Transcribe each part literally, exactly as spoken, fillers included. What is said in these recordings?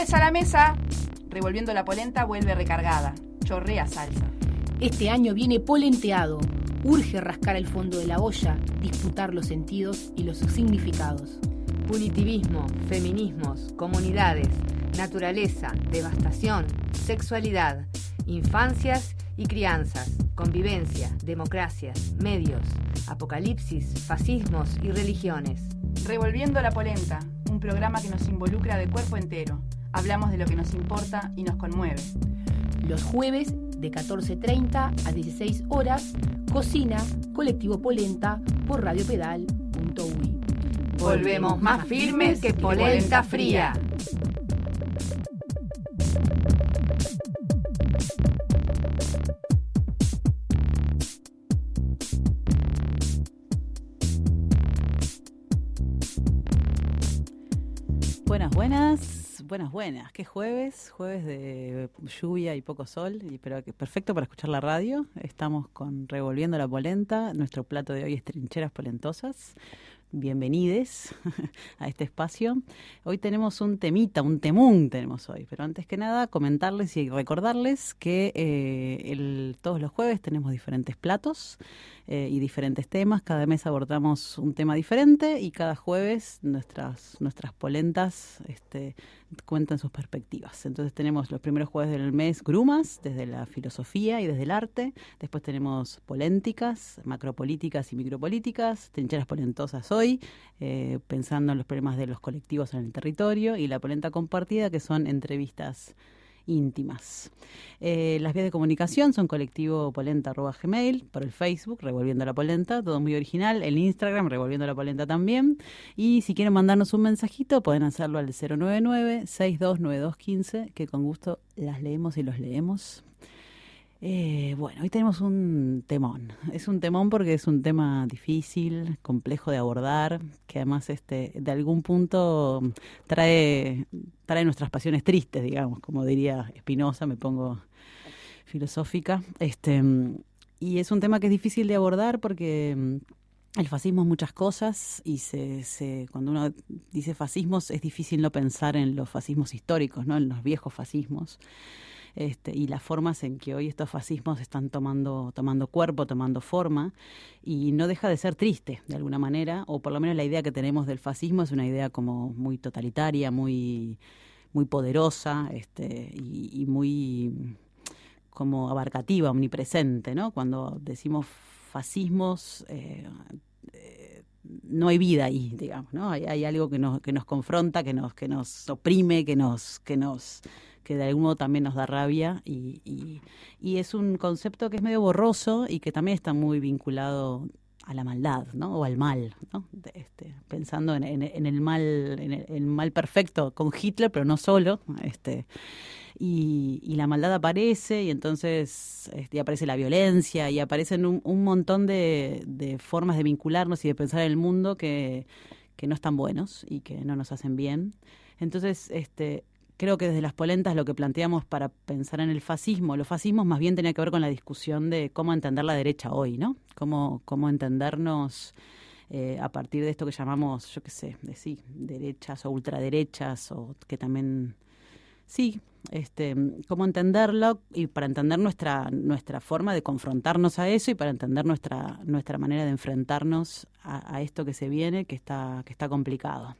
Jueves a la mesa, revolviendo la polenta vuelve recargada, chorrea salsa. Este año viene polenteado, urge rascar el fondo de la olla, disputar los sentidos y los significados. Punitivismo, feminismos, comunidades, naturaleza, devastación, sexualidad, infancias y crianzas, convivencia, democracias, medios, apocalipsis, fascismos y religiones. Revolviendo la polenta, un programa que nos involucra de cuerpo entero. Hablamos de lo que nos importa y nos conmueve. Los jueves de catorce treinta a dieciséis horas, Cocina, Colectivo Polenta, por radiopedal punto u i. Volvemos más firmes que polenta fría. Buenas, buenas, buenas, buenas. ¿Qué jueves? Jueves de lluvia y poco sol, y pero que perfecto para escuchar la radio. Estamos con Revolviendo la Polenta. Nuestro plato de hoy es trincheras polentosas. Bienvenides a este espacio. Hoy tenemos un temita, un temún tenemos hoy, pero antes que nada comentarles y recordarles que eh, el, todos los jueves tenemos diferentes platos eh, y diferentes temas. Cada mes abordamos un tema diferente y cada jueves nuestras, nuestras polentas este, cuentan sus perspectivas. Entonces tenemos los primeros jueves del mes grumas, desde la filosofía y desde el arte. Después tenemos polénticas, macropolíticas y micropolíticas, trincheras polentosas hoy. Hoy, eh, pensando en los problemas de los colectivos en el territorio, y la polenta compartida, que son entrevistas íntimas. Eh, las vías de comunicación son colectivo polenta arroba gmail, por el Facebook, Revolviendo la Polenta, todo muy original, el Instagram, Revolviendo la Polenta también, y si quieren mandarnos un mensajito, pueden hacerlo al cero nueve nueve, seis dos nueve dos uno cinco, que con gusto las leemos y los leemos. Eh, bueno, hoy tenemos un temón. Es un temón porque es un tema difícil, complejo de abordar, que además este, de algún punto trae, trae nuestras pasiones tristes, digamos, como diría Spinoza, me pongo filosófica. Este, y es un tema que es difícil de abordar porque el fascismo es muchas cosas, y se, se, cuando uno dice fascismos es difícil no pensar en los fascismos históricos, ¿no? En los viejos fascismos. Este, y las formas en que hoy estos fascismos están tomando, tomando cuerpo, tomando forma, y no deja de ser triste de alguna manera, o por lo menos la idea que tenemos del fascismo es una idea como muy totalitaria, muy, muy poderosa, este, y, y muy como abarcativa, omnipresente, ¿no? Cuando decimos fascismos, eh, eh, no hay vida ahí, digamos, ¿no? Hay, hay algo que nos, que nos confronta, que nos, que nos oprime, que nos, que nos que de algún modo también nos da rabia, y, y, y es un concepto que es medio borroso y que también está muy vinculado a la maldad, ¿no? O al mal, ¿no? De este, pensando en, en, en el mal, en el, el mal perfecto con Hitler, pero no solo, este, y, y la maldad aparece, y entonces este, aparece la violencia, y aparecen un, un montón de, de formas de vincularnos y de pensar en el mundo que, que no están buenos y que no nos hacen bien. Entonces, este creo que desde las polentas lo que planteamos para pensar en el fascismo, los fascismos más bien tenía que ver con la discusión de cómo entender la derecha hoy, ¿no? Cómo, cómo entendernos eh, a partir de esto que llamamos, yo qué sé, de sí, derechas o ultraderechas, o que también, sí, este, cómo entenderlo, y para entender nuestra, nuestra forma de confrontarnos a eso, y para entender nuestra, nuestra manera de enfrentarnos a, a esto que se viene, que está, que está complicado.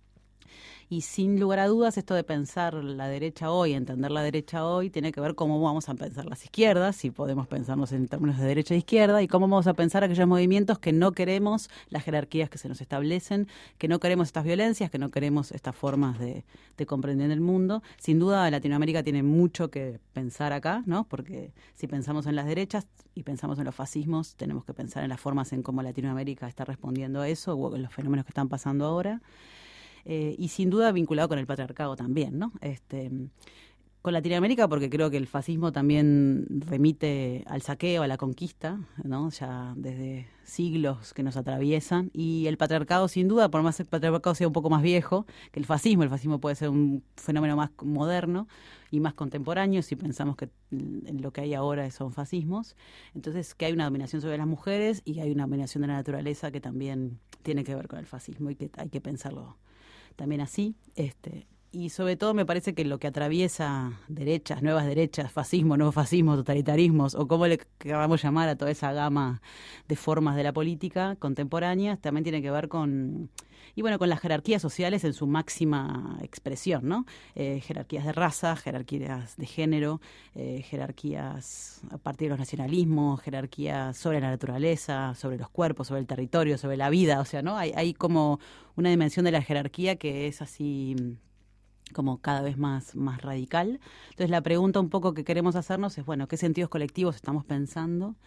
Y sin lugar a dudas, esto de pensar la derecha hoy, entender la derecha hoy, tiene que ver cómo vamos a pensar las izquierdas, si podemos pensarnos en términos de derecha e izquierda, y cómo vamos a pensar aquellos movimientos que no queremos las jerarquías que se nos establecen, que no queremos estas violencias, que no queremos estas formas de, de comprender el mundo. Sin duda, Latinoamérica tiene mucho que pensar acá, ¿no? Porque si pensamos en las derechas y pensamos en los fascismos, tenemos que pensar en las formas en cómo Latinoamérica está respondiendo a eso, o en los fenómenos que están pasando ahora. Eh, y sin duda vinculado con el patriarcado también, ¿no? Este, con Latinoamérica, porque creo que el fascismo también remite al saqueo, a la conquista, ¿no? Ya desde siglos que nos atraviesan, y el patriarcado, sin duda, por más que el patriarcado sea un poco más viejo que el fascismo, el fascismo puede ser un fenómeno más moderno y más contemporáneo si pensamos que lo que hay ahora son fascismos. Entonces, que hay una dominación sobre las mujeres y hay una dominación de la naturaleza que también tiene que ver con el fascismo, y que hay que pensarlo también así. Este, y sobre todo me parece que lo que atraviesa derechas, nuevas derechas, fascismo, nuevo fascismo, totalitarismos, o como le queramos llamar a toda esa gama de formas de la política contemporánea, también tiene que ver con, y bueno, con las jerarquías sociales en su máxima expresión, ¿no? Eh, jerarquías de raza, jerarquías de género, eh, jerarquías a partir de los nacionalismos, jerarquías sobre la naturaleza, sobre los cuerpos, sobre el territorio, sobre la vida, o sea, ¿no? Hay, hay como una dimensión de la jerarquía que es así como cada vez más, más radical. Entonces la pregunta un poco que queremos hacernos es, bueno, ¿qué sentidos colectivos estamos pensando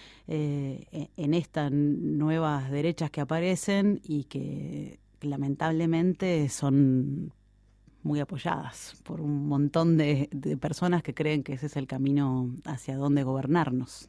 eh, en estas nuevas derechas que aparecen y que lamentablemente son muy apoyadas por un montón de, de personas que creen que ese es el camino hacia dónde gobernarnos?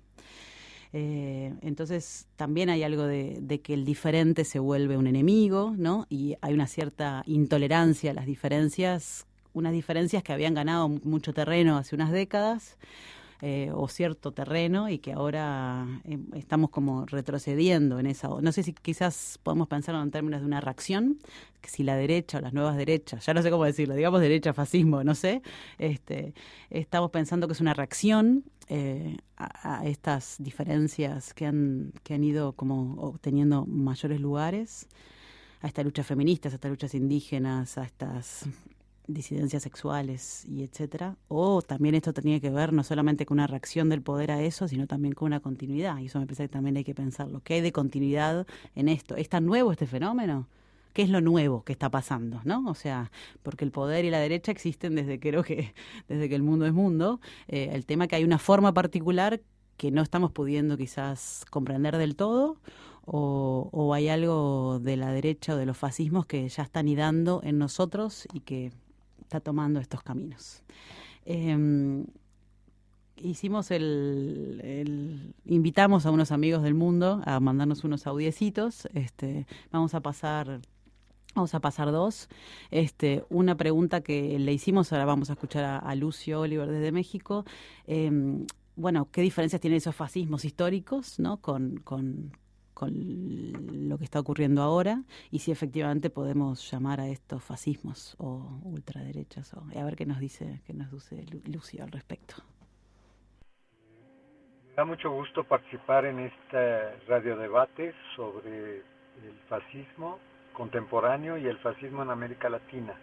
Eh, entonces también hay algo de, de que el diferente se vuelve un enemigo, ¿no? Y hay una cierta intolerancia a las diferencias, unas diferencias que habían ganado mucho terreno hace unas décadas, eh, o cierto terreno, y que ahora eh, estamos como retrocediendo en esa. No sé si quizás podemos pensarlo en términos de una reacción, que si la derecha o las nuevas derechas, ya no sé cómo decirlo, digamos derecha, fascismo, no sé, este, estamos pensando que es una reacción Eh, a, a estas diferencias que han, que han ido como obteniendo mayores lugares, a estas luchas feministas, a estas luchas indígenas, a estas disidencias sexuales y etcétera. O también esto tenía que ver no solamente con una reacción del poder a eso, sino también con una continuidad. Y eso me parece que también hay que pensarlo. ¿Qué hay de continuidad en esto? ¿Es tan nuevo este fenómeno? ¿Qué es lo nuevo que está pasando, no? O sea, porque el poder y la derecha existen desde creo que desde que el mundo es mundo. Eh, el tema es que hay una forma particular que no estamos pudiendo quizás comprender del todo, o, o hay algo de la derecha o de los fascismos que ya está anidando en nosotros y que está tomando estos caminos. Eh, hicimos el, el invitamos a unos amigos del mundo a mandarnos unos audiecitos. Este, vamos a pasar Vamos a pasar dos. Este, una pregunta que le hicimos, ahora vamos a escuchar a, a Lucio Oliver desde México. Eh, bueno, ¿qué diferencias tienen esos fascismos históricos, ¿no? con, con, con lo que está ocurriendo ahora? Y si efectivamente podemos llamar a estos fascismos o ultraderechas. O, a ver qué nos dice, qué nos dice Lucio al respecto. Me da mucho gusto participar en este radiodebate sobre el fascismo contemporáneo y el fascismo en América Latina.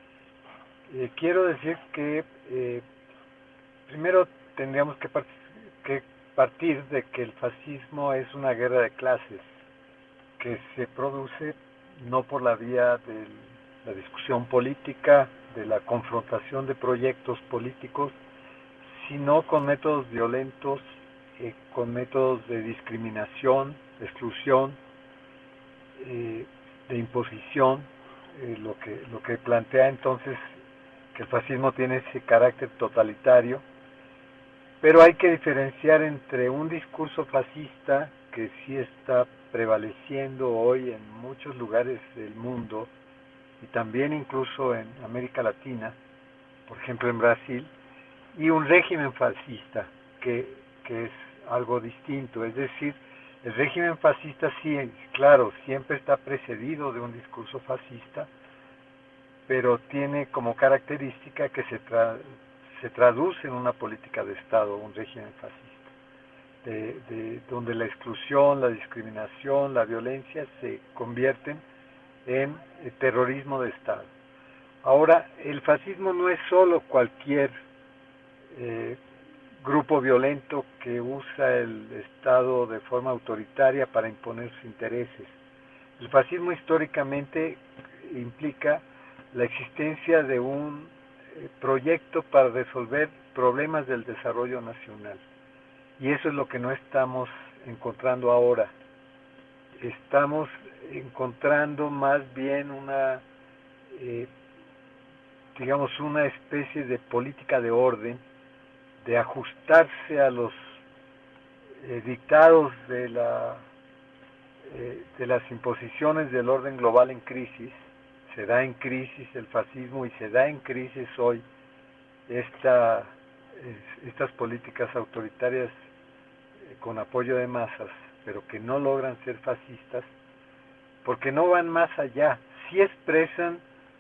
Eh, quiero decir que eh, primero tendríamos que, part que partir de que el fascismo es una guerra de clases que se produce no por la vía de la discusión política, de la confrontación de proyectos políticos, sino con métodos violentos, eh, con métodos de discriminación, de exclusión, eh, de imposición, eh, lo que lo que plantea entonces que el fascismo tiene ese carácter totalitario, pero hay que diferenciar entre un discurso fascista que sí está prevaleciendo hoy en muchos lugares del mundo y también incluso en América Latina, por ejemplo en Brasil, y un régimen fascista que, que es algo distinto, es decir, el régimen fascista sí, claro, siempre está precedido de un discurso fascista, pero tiene como característica que se, tra se traduce en una política de Estado, un régimen fascista, de, de, donde la exclusión, la discriminación, la violencia se convierten en eh, terrorismo de Estado. Ahora, el fascismo no es solo cualquier eh, grupo violento que usa el Estado de forma autoritaria para imponer sus intereses. El fascismo históricamente implica la existencia de un eh, proyecto para resolver problemas del desarrollo nacional. Y eso es lo que no estamos encontrando ahora. Estamos encontrando más bien una, eh, digamos, una especie de política de orden, de ajustarse a los eh, dictados de, la, eh, de las imposiciones del orden global en crisis. Se da en crisis el fascismo y se da en crisis hoy esta, eh, estas políticas autoritarias eh, con apoyo de masas, pero que no logran ser fascistas, porque no van más allá, sí expresan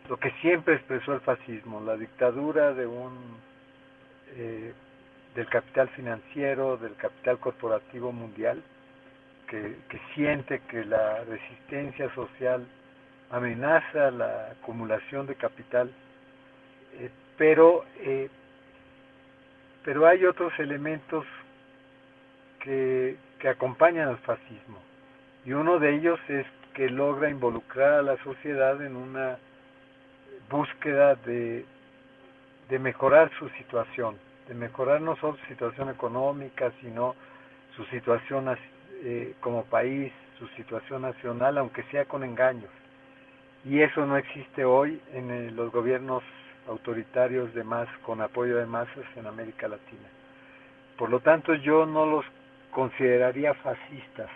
lo que siempre expresó el fascismo, la dictadura de un eh, del capital financiero, del capital corporativo mundial, que, que siente que la resistencia social amenaza la acumulación de capital, eh, pero eh, pero hay otros elementos que, que acompañan al fascismo, y uno de ellos es que logra involucrar a la sociedad en una búsqueda de, de mejorar su situación, de mejorar no solo su situación económica, sino su situación eh, como país, su situación nacional, aunque sea con engaños. Y eso no existe hoy en eh, los gobiernos autoritarios de más, con apoyo de masas en América Latina. Por lo tanto, yo no los consideraría fascistas.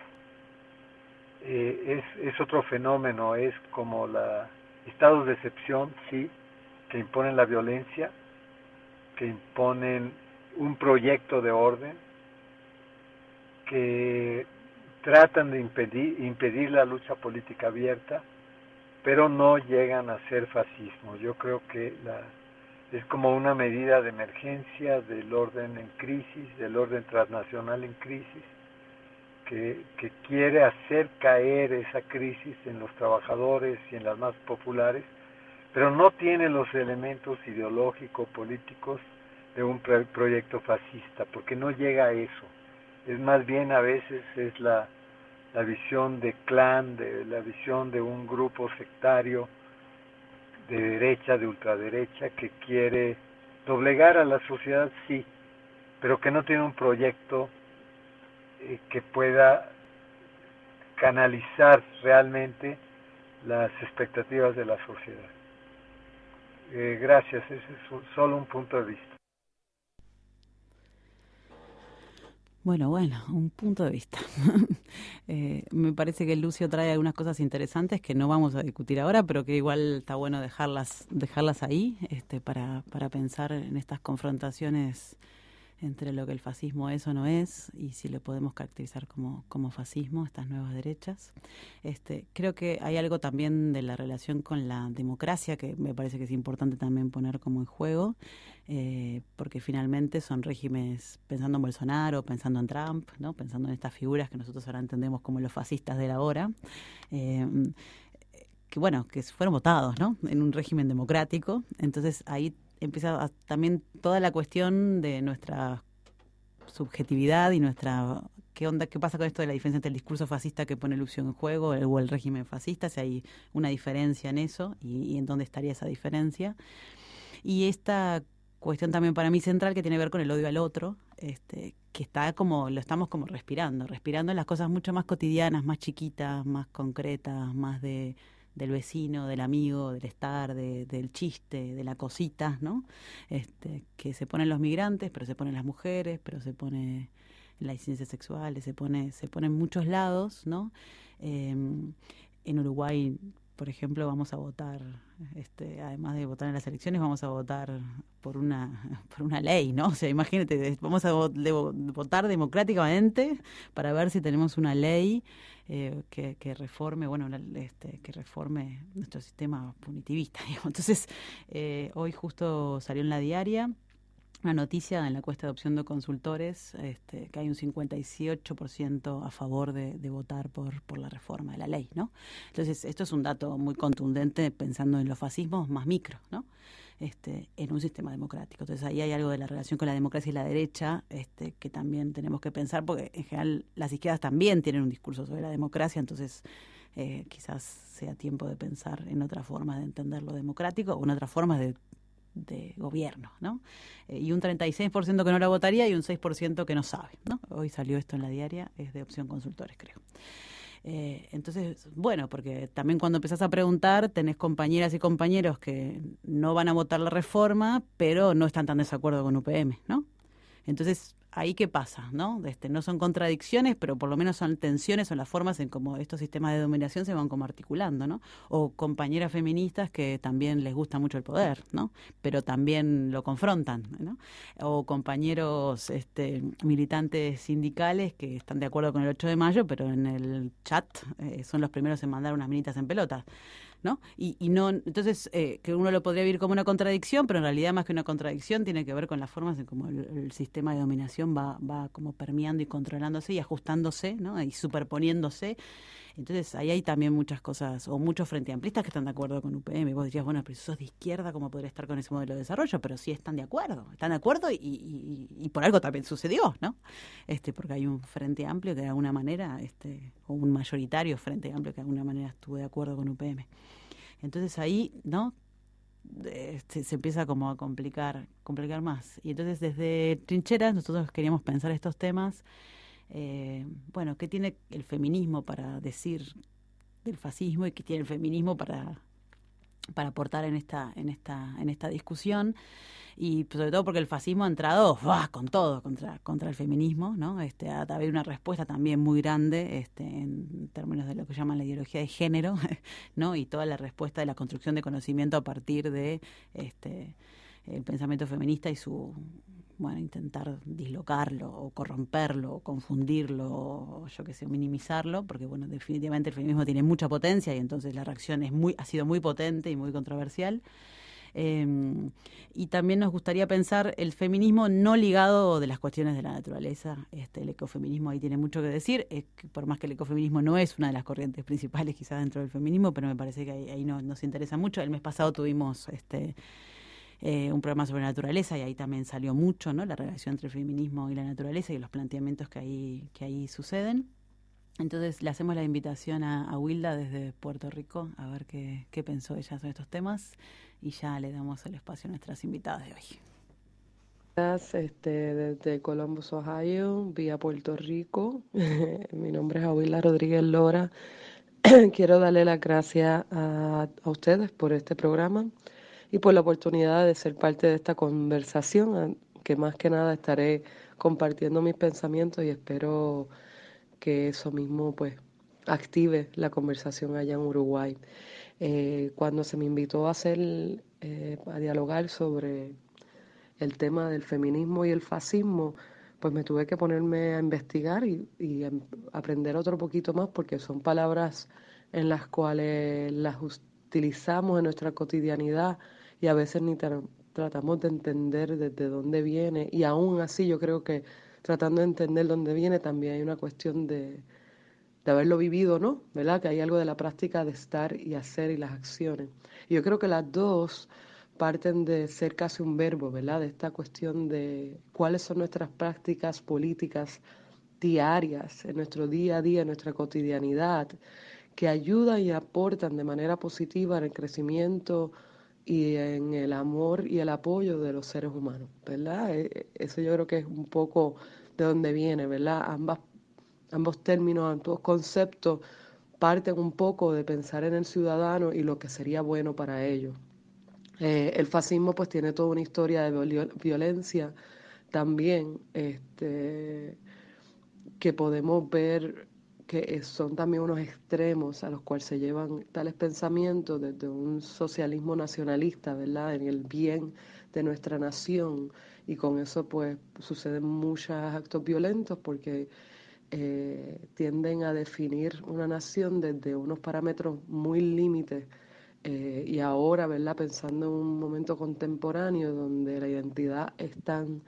Eh, es, es otro fenómeno, es como la estados de excepción, sí, que imponen la violencia, que imponen un proyecto de orden, que tratan de impedir, impedir la lucha política abierta, pero no llegan a ser fascismo. Yo creo que la, es como una medida de emergencia del orden en crisis, del orden transnacional en crisis, que, que quiere hacer caer esa crisis en los trabajadores y en las más populares, pero no tiene los elementos ideológicos, políticos de un proyecto fascista, porque no llega a eso. Es más bien a veces es la, la visión de clan, de la visión de un grupo sectario de derecha, de ultraderecha, que quiere doblegar a la sociedad, sí, pero que no tiene un proyecto eh, que pueda canalizar realmente las expectativas de la sociedad. Eh, gracias, ese es un, solo un punto de vista. Bueno, bueno, un punto de vista. eh, me parece que Lucio trae algunas cosas interesantes que no vamos a discutir ahora, pero que igual está bueno dejarlas dejarlas ahí este, para, para pensar en estas confrontaciones entre lo que el fascismo es o no es, y si lo podemos caracterizar como, como fascismo, estas nuevas derechas. Este, creo que hay algo también de la relación con la democracia que me parece que es importante también poner como en juego, eh, porque finalmente son regímenes, pensando en Bolsonaro, pensando en Trump, ¿no? Pensando en estas figuras que nosotros ahora entendemos como los fascistas de la hora, eh, que bueno, que fueron votados, ¿no? En un régimen democrático. Entonces ahí empieza a, también toda la cuestión de nuestra subjetividad y nuestra qué onda, qué pasa con esto de la diferencia entre el discurso fascista que pone Lucio en juego o el, o el régimen fascista, si hay una diferencia en eso y, y en dónde estaría esa diferencia. Y esta cuestión también para mí central que tiene que ver con el odio al otro, este, que está como, lo estamos como respirando, respirando en las cosas mucho más cotidianas, más chiquitas, más concretas, más de del vecino, del amigo, del estar, de, del chiste, de la cosita, ¿no? Este, que se ponen los migrantes, pero se ponen las mujeres, pero se pone la disidencia sexual, se pone, se pone en muchos lados, ¿no? Eh, en Uruguay, por ejemplo, vamos a votar, este, además de votar en las elecciones, vamos a votar por una por una ley, ¿no? O sea, imagínate, vamos a votar democráticamente para ver si tenemos una ley eh, que, que reforme, bueno, este, que reforme nuestro sistema punitivista, digamos. Entonces, eh, hoy justo salió en La Diaria una noticia en la encuesta de opción de consultores, este, que hay un cincuenta y ocho por ciento a favor de, de votar por, por la reforma de la ley, ¿no? Entonces, esto es un dato muy contundente pensando en los fascismos más micro, ¿no? Este, en un sistema democrático. Entonces, ahí hay algo de la relación con la democracia y la derecha este, que también tenemos que pensar, porque en general las izquierdas también tienen un discurso sobre la democracia, entonces eh, quizás sea tiempo de pensar en otra forma de entender lo democrático o en otras formas de de gobierno, ¿no? Eh, y un treinta y seis por ciento que no la votaría y un seis por ciento que no sabe, ¿no? Hoy salió esto en La Diaria, es de opción consultores, creo. Eh, entonces, bueno, porque también cuando empezás a preguntar, tenés compañeras y compañeros que no van a votar la reforma, pero no están tan de desacuerdo con U P M, ¿no? Entonces, ahí qué pasa, ¿no? Este, no son contradicciones, pero por lo menos son tensiones, son las formas en cómo estos sistemas de dominación se van como articulando, ¿no? O compañeras feministas que también les gusta mucho el poder, ¿no? Pero también lo confrontan, ¿no? O compañeros este, militantes sindicales que están de acuerdo con el ocho de mayo, pero en el chat eh, son los primeros en mandar unas minitas en pelotas. ¿no? Y, y no, entonces, eh, que uno lo podría vivir como una contradicción, pero en realidad más que una contradicción tiene que ver con las formas en cómo el, el sistema de dominación va, va como permeando y controlándose y ajustándose, ¿no? Y superponiéndose. Entonces, ahí hay también muchas cosas, o muchos frente amplistas que están de acuerdo con U P M. Y vos dirías, bueno, pero si sos de izquierda, ¿cómo podría estar con ese modelo de desarrollo? Pero sí están de acuerdo, están de acuerdo y, y, y por algo también sucedió, ¿no? Este, porque hay un frente amplio que de alguna manera, este, o un mayoritario frente amplio que de alguna manera estuvo de acuerdo con U P M. Entonces ahí, ¿no? Este, se empieza como a complicar, complicar más. Y entonces desde Trincheras nosotros queríamos pensar estos temas. Eh, bueno, ¿qué tiene el feminismo para decir del fascismo y qué tiene el feminismo para, para aportar en esta, en esta, en esta discusión? Y sobre todo porque el fascismo ha entrado ¡buah! Con todo contra, contra el feminismo, ¿no? Este, ha habido una respuesta también muy grande este, en términos de lo que llaman la ideología de género, ¿no? Y toda la respuesta de la construcción de conocimiento a partir de este, el pensamiento feminista y su, bueno, intentar dislocarlo o corromperlo o confundirlo o yo qué sé, minimizarlo, porque bueno, definitivamente el feminismo tiene mucha potencia y entonces la reacción es muy, ha sido muy potente y muy controversial. Eh, y también nos gustaría pensar el feminismo no ligado de las cuestiones de la naturaleza. Este, el ecofeminismo ahí tiene mucho que decir, es que por más que el ecofeminismo no es una de las corrientes principales quizás dentro del feminismo, pero me parece que ahí, ahí no, nos interesa mucho. El mes pasado tuvimos este eh, un programa sobre naturaleza y ahí también salió mucho, ¿no? La relación entre el feminismo y la naturaleza y los planteamientos que ahí, que ahí suceden. Entonces le hacemos la invitación a, a Wilda desde Puerto Rico a ver qué, qué pensó ella sobre estos temas y ya le damos el espacio a nuestras invitadas de hoy. Este, desde Columbus, Ohio, vía Puerto Rico. Mi nombre es Wilda Rodríguez Lora. Quiero darle las gracias a, a ustedes por este programa y por la oportunidad de ser parte de esta conversación, que más que nada estaré compartiendo mis pensamientos y espero que eso mismo pues active la conversación allá en Uruguay. Eh, cuando se me invitó a hacer, eh, a dialogar sobre el tema del feminismo y el fascismo, pues me tuve que ponerme a investigar y, y a aprender otro poquito más, porque son palabras en las cuales las utilizamos en nuestra cotidianidad y a veces ni tra- tratamos de entender desde dónde viene, y aún así yo creo que tratando de entender dónde viene también hay una cuestión de, de haberlo vivido, ¿no? ¿Verdad? Que hay algo de la práctica de estar y hacer y las acciones. Y yo creo que las dos parten de ser casi un verbo, ¿verdad? De esta cuestión de cuáles son nuestras prácticas políticas diarias, en nuestro día a día, en nuestra cotidianidad, que ayudan y aportan de manera positiva en el crecimiento y en el amor y el apoyo de los seres humanos, ¿verdad? Eso yo creo que es un poco de donde viene, ¿verdad? Ambas, ambos términos, ambos conceptos parten un poco de pensar en el ciudadano y lo que sería bueno para ellos. Eh, el fascismo pues tiene toda una historia de violencia también, este, que podemos ver que son también unos extremos a los cuales se llevan tales pensamientos desde un socialismo nacionalista, ¿verdad?, en el bien de nuestra nación, y con eso pues suceden muchos actos violentos porque eh, tienden a definir una nación desde unos parámetros muy límites. Eh, y ahora, ¿verdad?, pensando en un momento contemporáneo donde la identidad es tan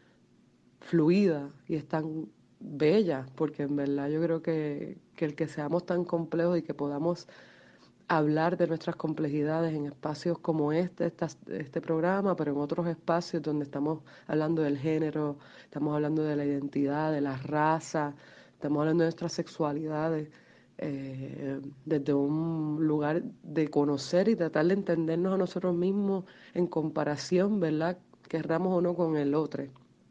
fluida y es tan bella, porque en verdad yo creo que, que el que seamos tan complejos y que podamos hablar de nuestras complejidades en espacios como este, esta, este programa, pero en otros espacios donde estamos hablando del género, estamos hablando de la identidad, de la raza, estamos hablando de nuestras sexualidades, eh, desde un lugar de conocer y tratar de entendernos a nosotros mismos en comparación, ¿verdad?, querramos o no, con el otro.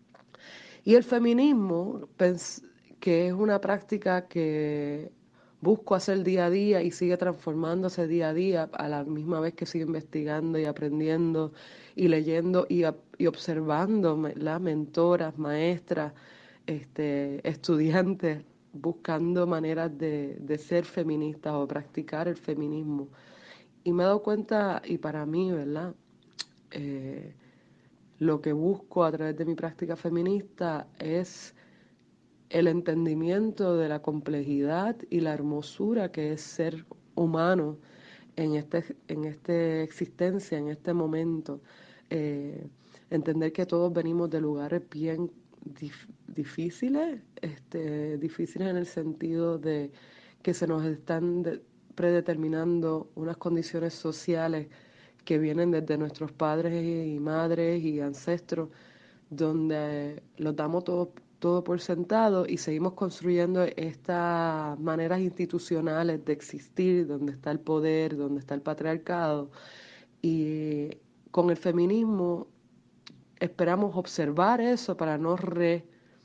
Y el feminismo, que es una práctica que busco hacer día a día y sigue transformándose día a día, a la misma vez que sigo investigando y aprendiendo y leyendo y, y observando las mentoras, maestras, este, estudiantes, buscando maneras de, de ser feministas o practicar el feminismo. Y me he dado cuenta, y para mí, ¿verdad?, Eh, lo que busco a través de mi práctica feminista es el entendimiento de la complejidad y la hermosura que es ser humano en este, en esta existencia, en este momento. Eh, entender que todos venimos de lugares bien dif- difíciles, este, difíciles en el sentido de que se nos están de, predeterminando unas condiciones sociales que vienen desde nuestros padres y madres y ancestros, donde los damos todo, todo por sentado y seguimos construyendo estas maneras institucionales de existir, donde está el poder, donde está el patriarcado. Y con el feminismo esperamos observar eso para no re,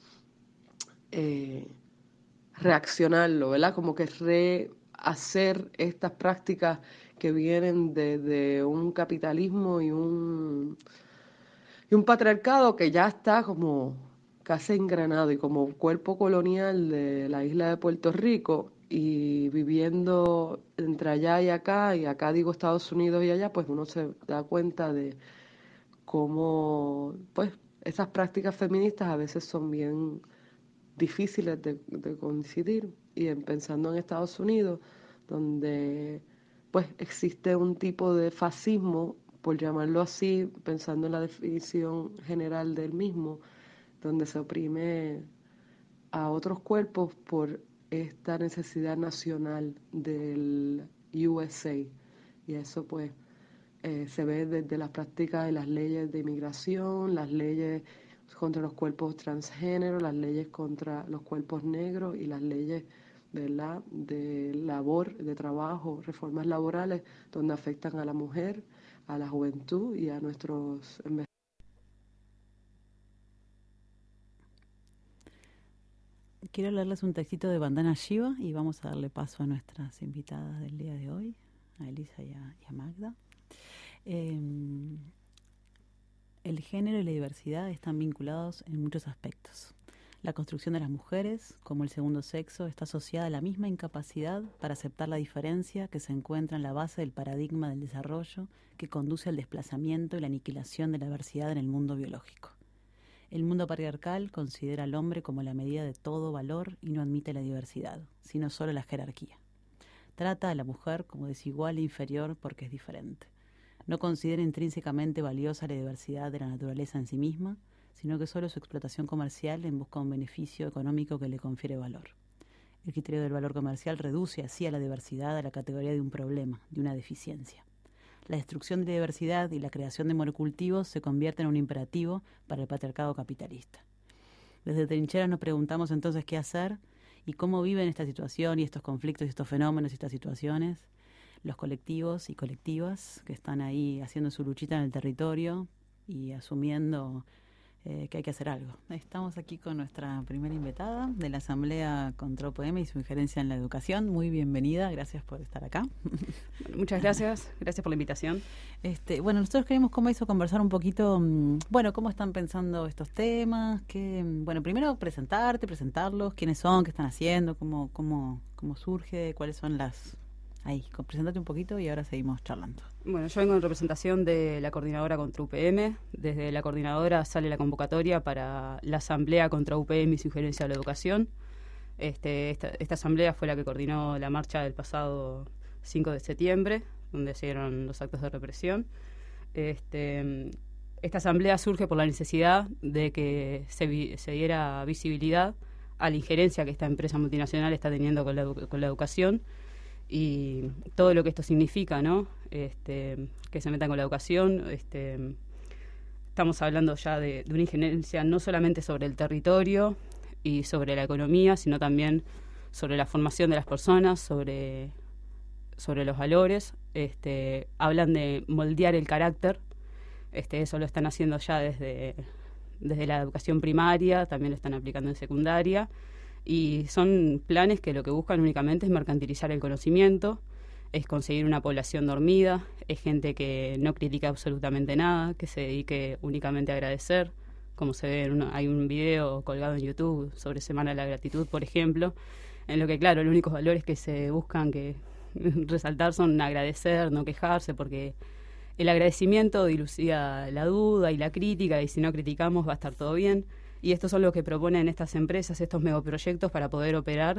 eh, reaccionarlo, ¿verdad? Como que rehacer estas prácticas que vienen de, de un capitalismo y un, y un patriarcado que ya está como casi engranado y como cuerpo colonial de la isla de Puerto Rico, y viviendo entre allá y acá, y acá digo Estados Unidos y allá, pues uno se da cuenta de cómo pues esas prácticas feministas a veces son bien difíciles de, de coincidir. Y en, pensando en Estados Unidos, donde pues existe un tipo de fascismo, por llamarlo así, pensando en la definición general del mismo, donde se oprime a otros cuerpos por esta necesidad nacional del U S A. Y eso pues eh, se ve desde las prácticas de las leyes de inmigración, las leyes contra los cuerpos transgénero, las leyes contra los cuerpos negros y las leyes, ¿verdad?, de labor, de trabajo, reformas laborales, donde afectan a la mujer, a la juventud y a nuestros envejecidos. Quiero leerles un textito de Vandana Shiva y vamos a darle paso a nuestras invitadas del día de hoy, a Elisa y a, y a Magda. Eh, el género y la diversidad están vinculados en muchos aspectos. La construcción de las mujeres, como el segundo sexo, está asociada a la misma incapacidad para aceptar la diferencia que se encuentra en la base del paradigma del desarrollo que conduce al desplazamiento y la aniquilación de la diversidad en el mundo biológico. El mundo patriarcal considera al hombre como la medida de todo valor y no admite la diversidad, sino solo la jerarquía. Trata a la mujer como desigual e inferior porque es diferente. No considera intrínsecamente valiosa la diversidad de la naturaleza en sí misma, sino que solo su explotación comercial en busca de un beneficio económico que le confiere valor. El criterio del valor comercial reduce así a la diversidad a la categoría de un problema, de una deficiencia. La destrucción de la diversidad y la creación de monocultivos se convierte en un imperativo para el patriarcado capitalista. Desde Trincheras nos preguntamos entonces qué hacer y cómo viven esta situación y estos conflictos y estos fenómenos y estas situaciones los colectivos y colectivas que están ahí haciendo su luchita en el territorio y asumiendo eh, que hay que hacer algo. Estamos aquí con nuestra primera invitada de la Asamblea contra U P M y su injerencia en la educación. Muy bienvenida, gracias por estar acá. Bueno, muchas gracias, gracias por la invitación. Este, bueno, nosotros queremos cómo hizo conversar un poquito, bueno, cómo están pensando estos temas, que, bueno, primero presentarte, presentarlos, quiénes son, qué están haciendo, cómo, cómo, cómo surge, cuáles son las... Ahí, presentate un poquito y ahora seguimos charlando. Bueno, yo vengo en representación de la Coordinadora contra U P M. Desde la Coordinadora sale la convocatoria para la Asamblea contra U P M y su injerencia a la educación. Este, esta, esta asamblea fue la que coordinó la marcha del pasado cinco de septiembre, donde se dieron los actos de represión. Este, esta asamblea surge por la necesidad de que se, vi, se diera visibilidad a la injerencia que esta empresa multinacional está teniendo con la, con la educación, y todo lo que esto significa, ¿no? Este, que se metan con la educación. Este, estamos hablando ya de, de una injerencia no solamente sobre el territorio y sobre la economía, sino también sobre la formación de las personas, sobre, sobre los valores. Este, hablan de moldear el carácter. Este, eso lo están haciendo ya desde, desde la educación primaria, también lo están aplicando en secundaria. Y son planes que lo que buscan únicamente es mercantilizar el conocimiento, es conseguir una población dormida, es gente que no critica absolutamente nada, que se dedique únicamente a agradecer, como se ve, en una, hay un video colgado en YouTube sobre Semana de la Gratitud, por ejemplo, en lo que, claro, los únicos valores que se buscan que resaltar son agradecer, no quejarse, porque el agradecimiento dilucida la duda y la crítica, y si no criticamos va a estar todo bien. Y estos son los que proponen estas empresas, estos megaproyectos para poder operar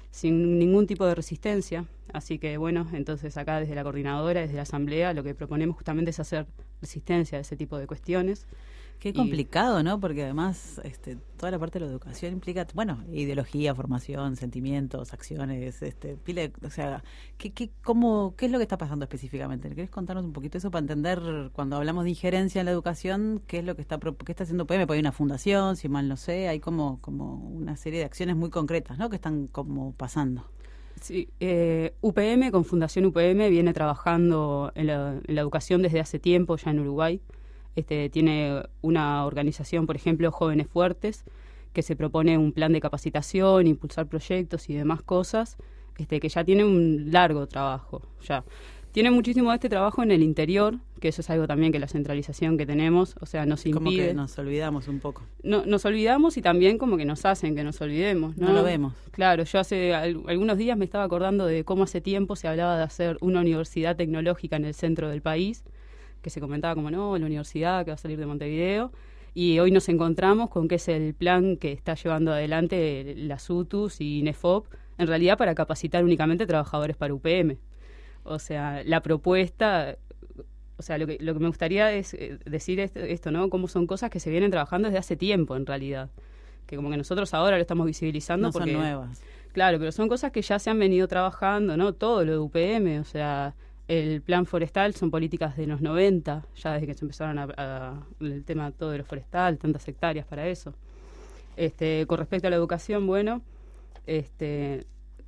sin ningún tipo de resistencia. Así que bueno, entonces acá desde la coordinadora, desde la asamblea, lo que proponemos justamente es hacer resistencia a ese tipo de cuestiones. Qué complicado, ¿no? Porque además este, toda la parte de la educación implica, bueno, ideología, formación, sentimientos, acciones, este, pile, o sea, ¿qué, qué, cómo, ¿qué es lo que está pasando específicamente? ¿Querés contarnos un poquito eso para entender, cuando hablamos de injerencia en la educación, qué es lo que está, qué está haciendo U P M? Porque hay una fundación, si mal no sé, hay como, como una serie de acciones muy concretas, ¿no? Que están como pasando. Sí, eh, U P M, con Fundación U P M, viene trabajando en la, en la educación desde hace tiempo ya en Uruguay. Este, tiene una organización, por ejemplo, Jóvenes Fuertes, que se propone un plan de capacitación, impulsar proyectos y demás cosas, este, que ya tiene un largo trabajo. Ya tiene muchísimo de este trabajo en el interior, que eso es algo también que la centralización que tenemos, o sea, nos impide. Como que nos olvidamos un poco. No, nos olvidamos y también como que nos hacen que nos olvidemos, ¿no? No lo vemos. Claro, yo hace al, algunos días me estaba acordando de cómo hace tiempo se hablaba de hacer una universidad tecnológica en el centro del país, que se comentaba como, no, la universidad que va a salir de Montevideo, y hoy nos encontramos con que es el plan que está llevando adelante la SUTUS y NEFOP, en realidad para capacitar únicamente trabajadores para U P M. O sea, la propuesta, o sea, lo que, lo que me gustaría es decir esto, esto, ¿no? Cómo son cosas que se vienen trabajando desde hace tiempo, en realidad. Que como que nosotros ahora lo estamos visibilizando no porque... son nuevas. Claro, pero son cosas que ya se han venido trabajando, ¿no? Todo lo de U P M, o sea... El plan forestal son políticas de los noventa, ya desde que se empezaron a, a, el tema todo de lo forestal, tantas hectáreas para eso. Este, con respecto a la educación, bueno, este,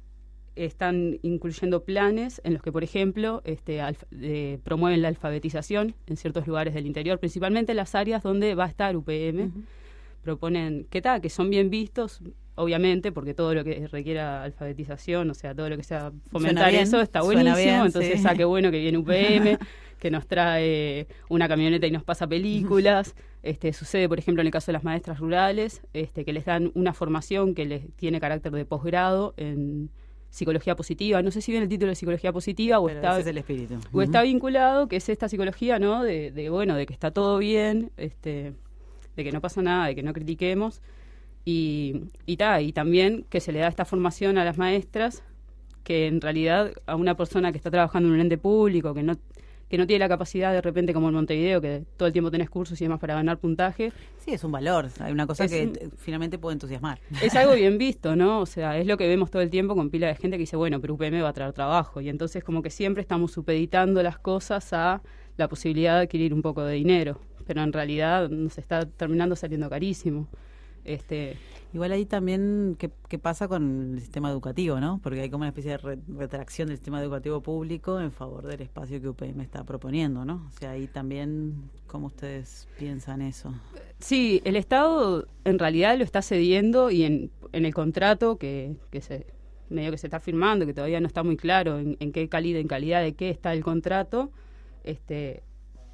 están incluyendo planes en los que, por ejemplo, este, alfa, eh, promueven la alfabetización en ciertos lugares del interior, principalmente en las áreas donde va a estar U P M. Uh-huh. Proponen que tal, que son bien vistos, obviamente, porque todo lo que requiera alfabetización, o sea, todo lo que sea fomentar bien, eso está buenísimo. Bien, entonces, sí. ah, qué bueno que viene U P M, que nos trae una camioneta y nos pasa películas. Este, sucede, por ejemplo, en el caso de las maestras rurales, este, que les dan una formación que les tiene carácter de posgrado en psicología positiva. No sé si viene el título de psicología positiva o, está, ese es el espíritu. o uh-huh. está vinculado, que es esta psicología, ¿no? De, de, bueno, de que está todo bien, este, de que no pasa nada, de que no critiquemos. Y, y, ta, y también que se le da esta formación a las maestras, que en realidad a una persona que está trabajando en un ente público, que no que no tiene la capacidad de repente como en Montevideo, que todo el tiempo tenés cursos y demás para ganar puntaje. Sí, es un valor, hay una cosa es, que t- finalmente puede entusiasmar. Es algo bien visto, ¿no? O sea, es lo que vemos todo el tiempo con pila de gente que dice, bueno, pero U P M va a traer trabajo. Y entonces como que siempre estamos supeditando las cosas a la posibilidad de adquirir un poco de dinero. Pero en realidad nos está terminando saliendo carísimo. Este, Igual ahí también, ¿qué, qué pasa con el sistema educativo, no? Porque hay como una especie de re- retracción del sistema educativo público en favor del espacio que U P M está proponiendo, ¿no? O sea, ahí también, ¿cómo ustedes piensan eso? Sí, el Estado en realidad lo está cediendo y en, en el contrato que, que se medio que se está firmando, que todavía no está muy claro en, en qué calidad, en calidad de qué está el contrato, este,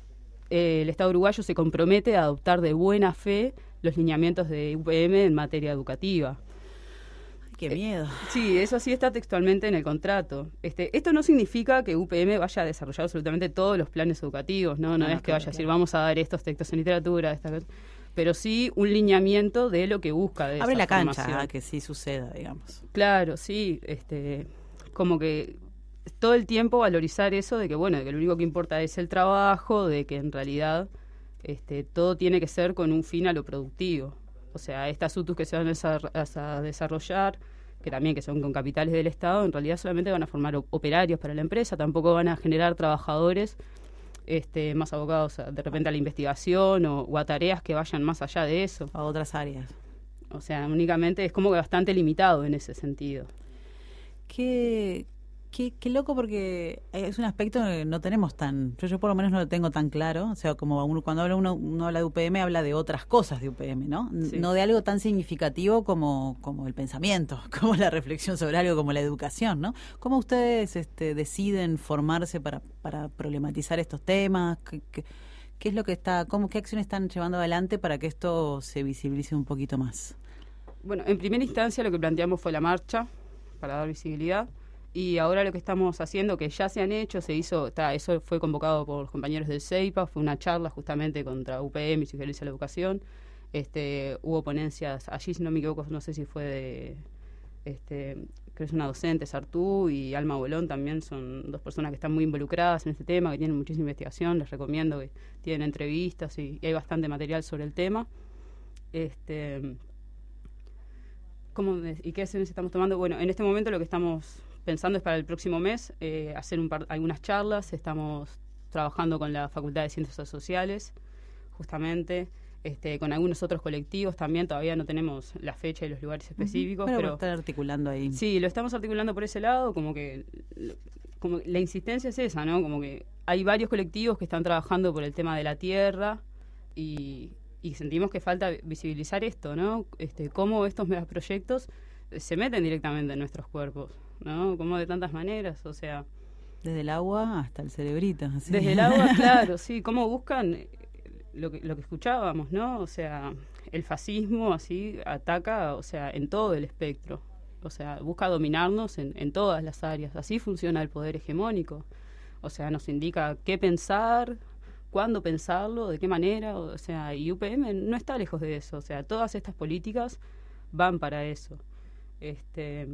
eh, el Estado uruguayo se compromete a adoptar de buena fe los lineamientos de U P M en materia educativa. Ay, ¡qué miedo! Eh, sí, eso sí está textualmente en el contrato. Este, esto no significa que U P M vaya a desarrollar absolutamente todos los planes educativos, ¿no? No, no es que claro, vaya a decir, claro. vamos a dar estos textos en literatura, esta cosa, pero sí un lineamiento de lo que busca de Abre esa la formación. cancha a que sí suceda, digamos. Claro, sí, este, como que todo el tiempo valorizar eso de que, bueno, de que lo único que importa es el trabajo, de que en realidad... Este, todo tiene que ser con un fin a lo productivo. O sea, estas U T Us que se van a, a desarrollar, que también que son con capitales del Estado, en realidad solamente van a formar operarios para la empresa, tampoco van a generar trabajadores este, más abocados a, de repente a la investigación o, o a tareas que vayan más allá de eso. A otras áreas. O sea, únicamente es como que bastante limitado en ese sentido. ¿Qué...? Qué, qué loco, porque es un aspecto que no tenemos tan... Yo, yo por lo menos no lo tengo tan claro. O sea, como uno, cuando habla uno, uno habla de U P M, habla de otras cosas de U P M, ¿no? Sí. No de algo tan significativo como, como el pensamiento, como la reflexión sobre algo como la educación, ¿no? ¿Cómo ustedes este, deciden formarse para, para problematizar estos temas? ¿Qué, qué, qué es lo que está... Cómo, qué acciones están llevando adelante para que esto se visibilice un poquito más? Bueno, en primera instancia lo que planteamos fue la marcha para dar visibilidad. Y ahora lo que estamos haciendo, que ya se han hecho, se hizo, está, eso fue convocado por los compañeros del CEIPA, fue una charla justamente contra U P M y su injerencia en la educación. Este, hubo ponencias, allí si no me equivoco, no sé si fue de, este, que es una docente, Sartú, y Alma Bolón también son dos personas que están muy involucradas en este tema, que tienen muchísima investigación, les recomiendo que tienen entrevistas y, y hay bastante material sobre el tema. Este, ¿cómo, ¿Y qué acciones estamos tomando? Bueno, en este momento lo que estamos pensando es para el próximo mes eh, hacer un par, algunas charlas. Estamos trabajando con la Facultad de Ciencias Sociales, justamente, este, con algunos otros colectivos también. Todavía no tenemos la fecha y los lugares específicos. Pero, pero lo están articulando ahí. Sí, lo estamos articulando por ese lado, como que como la insistencia es esa, ¿no? Como que hay varios colectivos que están trabajando por el tema de la tierra y, y sentimos que falta visibilizar esto, ¿no? Este, cómo estos megaproyectos se meten directamente en nuestros cuerpos, ¿no? Como de tantas maneras, o sea... Desde el agua hasta el cerebrito. Así. Desde el agua, claro, sí. Cómo buscan lo que, lo que escuchábamos, ¿no? O sea, el fascismo así ataca, o sea, en todo el espectro. O sea, busca dominarnos en, en todas las áreas. Así funciona el poder hegemónico. O sea, nos indica qué pensar, cuándo pensarlo, de qué manera. O sea, y U P M no está lejos de eso. O sea, todas estas políticas van para eso. Este...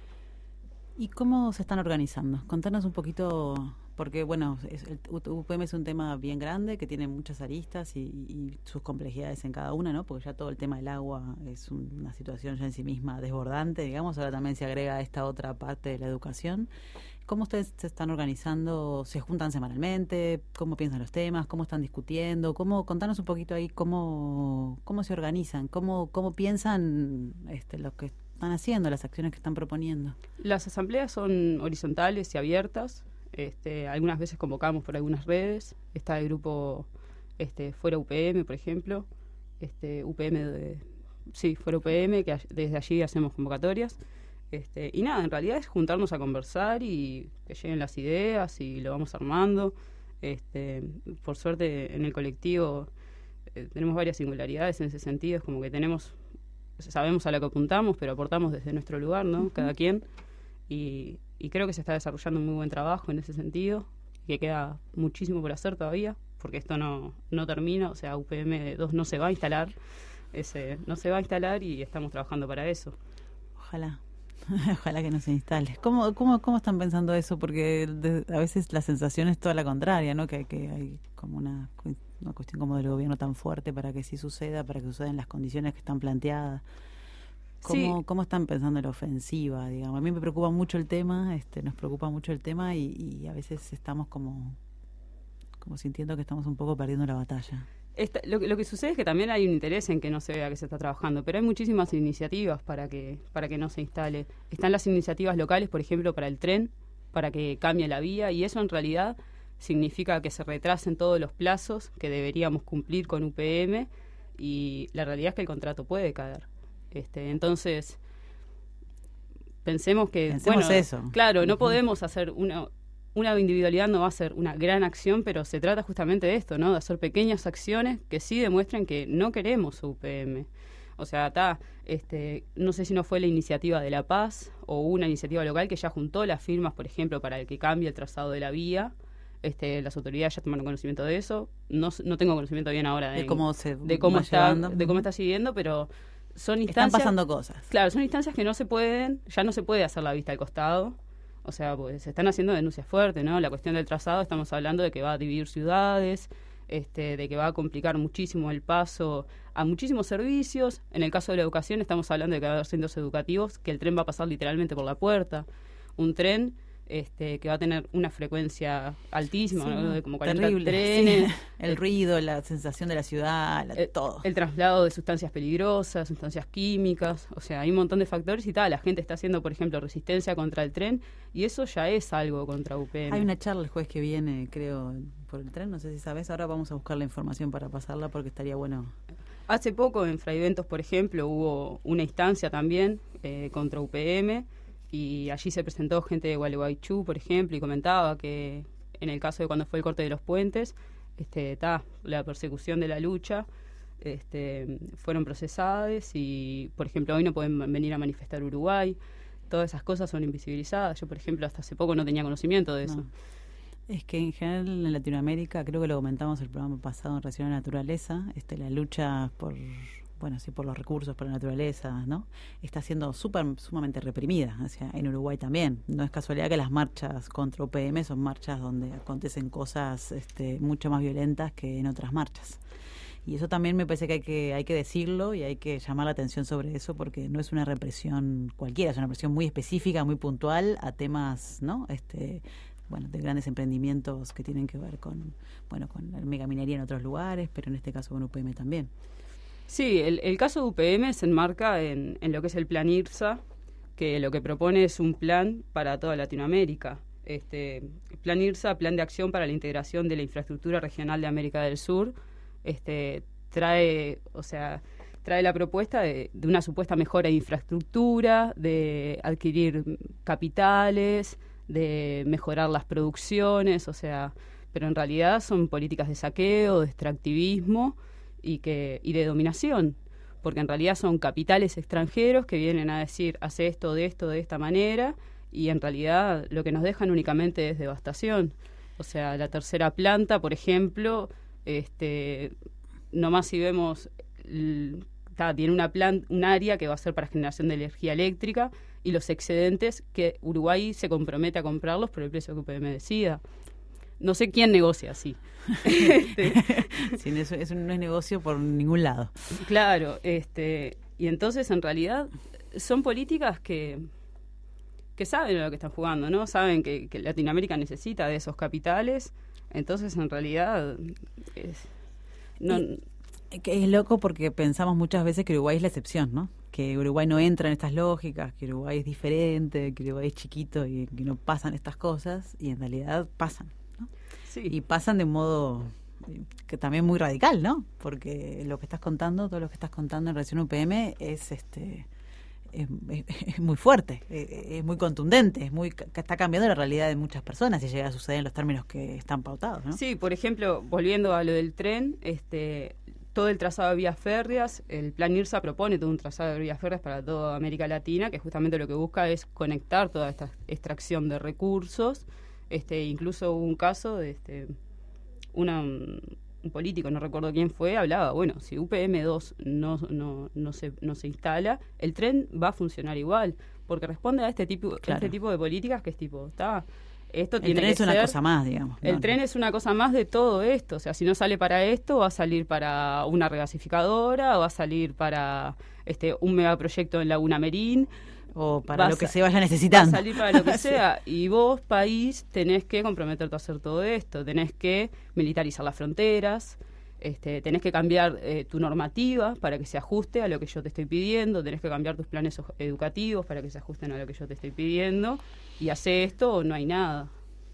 ¿Y cómo se están organizando? Contanos un poquito, porque bueno, es, el U P M es un tema bien grande que tiene muchas aristas y, y sus complejidades en cada una, ¿no? Porque ya todo el tema del agua es un, una situación ya en sí misma desbordante, digamos. Ahora también se agrega esta otra parte de la educación. ¿Cómo ustedes se están organizando? ¿Se juntan semanalmente? ¿Cómo piensan los temas? ¿Cómo están discutiendo? ¿Cómo, contanos un poquito ahí cómo, cómo se organizan, cómo, cómo piensan este, lo que están haciendo, las acciones que están proponiendo. Las asambleas son horizontales y abiertas. Este, algunas veces convocamos por algunas redes. Está el grupo este, Fuera U P M, por ejemplo. Este, U P M de, sí, Fuera U P M, que desde allí hacemos convocatorias. Este, y nada, en realidad es juntarnos a conversar y que lleguen las ideas y lo vamos armando. Este, por suerte en el colectivo eh, tenemos varias singularidades en ese sentido. Es como que tenemos... sabemos a lo que apuntamos, pero aportamos desde nuestro lugar, ¿no? Uh-huh. Cada quien. Y, y creo que se está desarrollando un muy buen trabajo en ese sentido, que queda muchísimo por hacer todavía, porque esto no, no termina, o sea, U P M dos no se va a instalar, ese, no se va a instalar y estamos trabajando para eso. Ojalá. Ojalá que no se instale. ¿Cómo, cómo, cómo están pensando eso? Porque de, a veces la sensación es toda la contraria, ¿no? Que, que hay como una... una cuestión como del gobierno tan fuerte para que sí suceda, para que sucedan las condiciones que están planteadas. ¿Cómo, sí. ¿Cómo están pensando en la ofensiva? Digamos? A mí me preocupa mucho el tema, este, nos preocupa mucho el tema y, y a veces estamos como, como sintiendo que estamos un poco perdiendo la batalla. Esta, lo, lo que sucede es que también hay un interés en que no se vea que se está trabajando, pero hay muchísimas iniciativas para que, para que no se instale. Están las iniciativas locales, por ejemplo, para el tren, para que cambie la vía, y eso en realidad... significa que se retrasen todos los plazos que deberíamos cumplir con U P M y la realidad es que el contrato puede caer. Este, entonces, pensemos que... Pensemos bueno, eso. Claro, no uh-huh. podemos hacer una... Una individualidad no va a ser una gran acción, pero se trata justamente de esto, ¿no? De hacer pequeñas acciones que sí demuestren que no queremos U P M. O sea, está, este, no sé si no fue la iniciativa de La Paz o una iniciativa local que ya juntó las firmas, por ejemplo, para el que cambie el trazado de la vía. Este, las autoridades ya tomaron conocimiento de eso. No, no tengo conocimiento bien ahora de, de cómo se de cómo está llevando. de cómo está siguiendo, pero son instancias. Están pasando cosas. Claro, son instancias que no se pueden, ya no se puede hacer la vista al costado. O sea, pues se están haciendo denuncias fuertes, ¿no? La cuestión del trazado, estamos hablando de que va a dividir ciudades, este, de que va a complicar muchísimo el paso a muchísimos servicios. En el caso de la educación estamos hablando de que va a haber centros educativos, que el tren va a pasar literalmente por la puerta. Un tren este, que va a tener una frecuencia altísima, sí, ¿no? De como cuarenta terrible, trenes. Sí. El ruido, la sensación de la ciudad, la, el, todo. El traslado de sustancias peligrosas, sustancias químicas, o sea, hay un montón de factores y tal. La gente está haciendo, por ejemplo, resistencia contra el tren y eso ya es algo contra U P M. Hay una charla el jueves que viene, creo, por el tren, no sé si sabes. Ahora vamos a buscar la información para pasarla porque estaría bueno. Hace poco en Fraiventos, por ejemplo, hubo una instancia también eh, contra U P M y allí se presentó gente de Gualeguaychú, por ejemplo, y comentaba que en el caso de cuando fue el corte de los puentes, este, ta, la persecución de la lucha, este, fueron procesadas y, por ejemplo, hoy no pueden venir a manifestar Uruguay. Todas esas cosas son invisibilizadas. Yo, por ejemplo, hasta hace poco no tenía conocimiento de eso. No. Es que en general en Latinoamérica, creo que lo comentamos el programa pasado en relación a la naturaleza, este, la lucha por bueno, sí, por los recursos, por la naturaleza, ¿no? Está siendo super, sumamente reprimida. O sea, en Uruguay también. No es casualidad que las marchas contra U P M son marchas donde acontecen cosas este, mucho más violentas que en otras marchas. Y eso también me parece que hay que hay que decirlo y hay que llamar la atención sobre eso, porque no es una represión cualquiera, es una represión muy específica, muy puntual a temas, ¿no? Este, bueno, de grandes emprendimientos que tienen que ver con, bueno, con la megaminería en otros lugares, pero en este caso con U P M también. Sí, el, el caso de U P M se enmarca en, en lo que es el plan IRSA, que lo que propone es un plan para toda Latinoamérica. Este, plan IRSA, Plan de Acción para la Integración de la Infraestructura Regional de América del Sur, este, trae, o sea, trae la propuesta de, de una supuesta mejora de infraestructura, de adquirir capitales, de mejorar las producciones, o sea, pero en realidad son políticas de saqueo, de extractivismo y que y de dominación, porque en realidad son capitales extranjeros que vienen a decir, hace esto, de esto, de esta manera, y en realidad lo que nos dejan únicamente es devastación. O sea, la tercera planta, por ejemplo, este, nomás si vemos, l, ta, tiene una plan, un área que va a ser para generación de energía eléctrica, y los excedentes que Uruguay se compromete a comprarlos por el precio que U P M decida. No sé quién negocia así. este, sí, eso, eso no es negocio por ningún lado. Claro, este, y entonces en realidad son políticas que, que saben a lo que están jugando, ¿no? Saben que, que Latinoamérica necesita de esos capitales, entonces en realidad es, no, que es loco porque pensamos muchas veces que Uruguay es la excepción, ¿no? Que Uruguay no entra en estas lógicas, que Uruguay es diferente, que Uruguay es chiquito y que no pasan estas cosas, y en realidad pasan. Sí. Y pasan de un modo que también muy radical, ¿no? Porque lo que estás contando, todo lo que estás contando en relación a U P M es este es, es, es muy fuerte, es, es muy contundente, es muy está cambiando la realidad de muchas personas y llega a suceder en los términos que están pautados, ¿no? Sí, por ejemplo, volviendo a lo del tren, este todo el trazado de vías férreas, el plan IRSA propone todo un trazado de vías férreas para toda América Latina, que justamente lo que busca es conectar toda esta extracción de recursos. Este, incluso hubo un caso de este, una, un político, no recuerdo quién fue, hablaba, bueno, si U P M dos no, no, no, se, no se instala, el tren va a funcionar igual, porque responde a este tipo, claro. a este tipo de políticas que es tipo, está, esto el tiene tren que es ser, una cosa más, digamos. El no, tren no. es una cosa más de todo esto, o sea, si no sale para esto, va a salir para una regasificadora, va a salir para este un megaproyecto en Laguna Merín, o para lo que se vaya necesitando. Va a salir para lo que sea. Y vos, país, tenés que comprometerte a hacer todo esto. Tenés que militarizar las fronteras, este, tenés que cambiar eh, tu normativa para que se ajuste a lo que yo te estoy pidiendo, tenés que cambiar tus planes educativos para que se ajusten a lo que yo te estoy pidiendo. Y hace esto o no hay nada.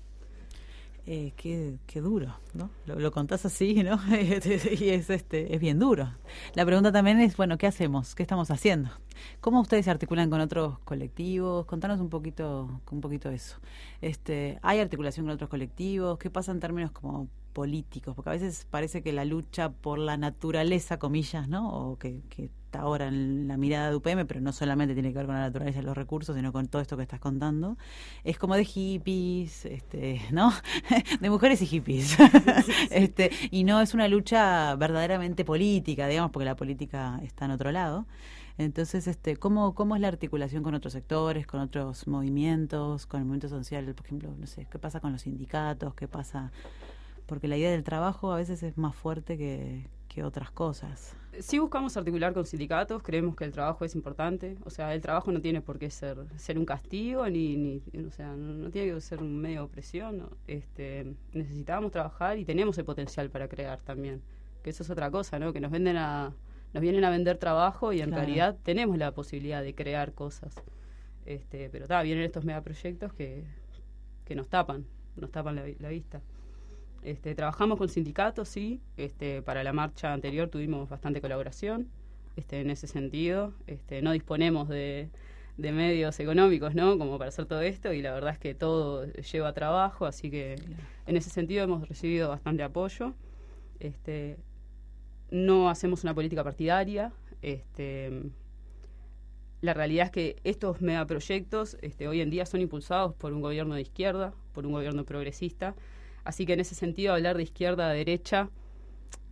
Eh, qué, qué duro, ¿no? Lo, lo contás así, ¿no? y es este es bien duro. La pregunta también es, bueno, ¿qué hacemos? ¿Qué estamos haciendo? ¿Cómo ustedes se articulan con otros colectivos? Contanos un poquito, un poquito eso. Este, ¿hay articulación con otros colectivos? ¿Qué pasa en términos como políticos? Porque a veces parece que la lucha por la naturaleza, comillas, ¿no? O que, que está ahora en la mirada de U P M, pero no solamente tiene que ver con la naturaleza y los recursos, sino con todo esto que estás contando. Es como de hippies, este, ¿no? de mujeres y hippies. este, y no es una lucha verdaderamente política, digamos, porque la política está en otro lado. Entonces, este, ¿cómo, cómo es la articulación con otros sectores, con otros movimientos, con el movimiento social? Por ejemplo, no sé, ¿qué pasa con los sindicatos? ¿Qué pasa? Porque la idea del trabajo a veces es más fuerte que, que otras cosas. Sí buscamos articular con sindicatos, creemos que el trabajo es importante. O sea, el trabajo no tiene por qué ser ser un castigo, ni, ni o sea, no, no tiene que ser un medio de opresión, ¿no? Este, necesitamos trabajar y tenemos el potencial para crear también. Que eso es otra cosa, ¿no? Que nos venden a... Nos vienen a vender trabajo y en claro. realidad tenemos la posibilidad de crear cosas. Este, pero ta, vienen estos megaproyectos que, que nos tapan, nos tapan la, la vista. Este, trabajamos con sindicatos, sí. Este, para la marcha anterior tuvimos bastante colaboración este, en ese sentido. Este, no disponemos de, de medios económicos, ¿no? Como para hacer todo esto, y la verdad es que todo lleva trabajo, así que claro. en ese sentido hemos recibido bastante apoyo. Este, No hacemos una política partidaria. Este, la realidad es que estos megaproyectos este, hoy en día son impulsados por un gobierno de izquierda, por un gobierno progresista. Así que en ese sentido hablar de izquierda a derecha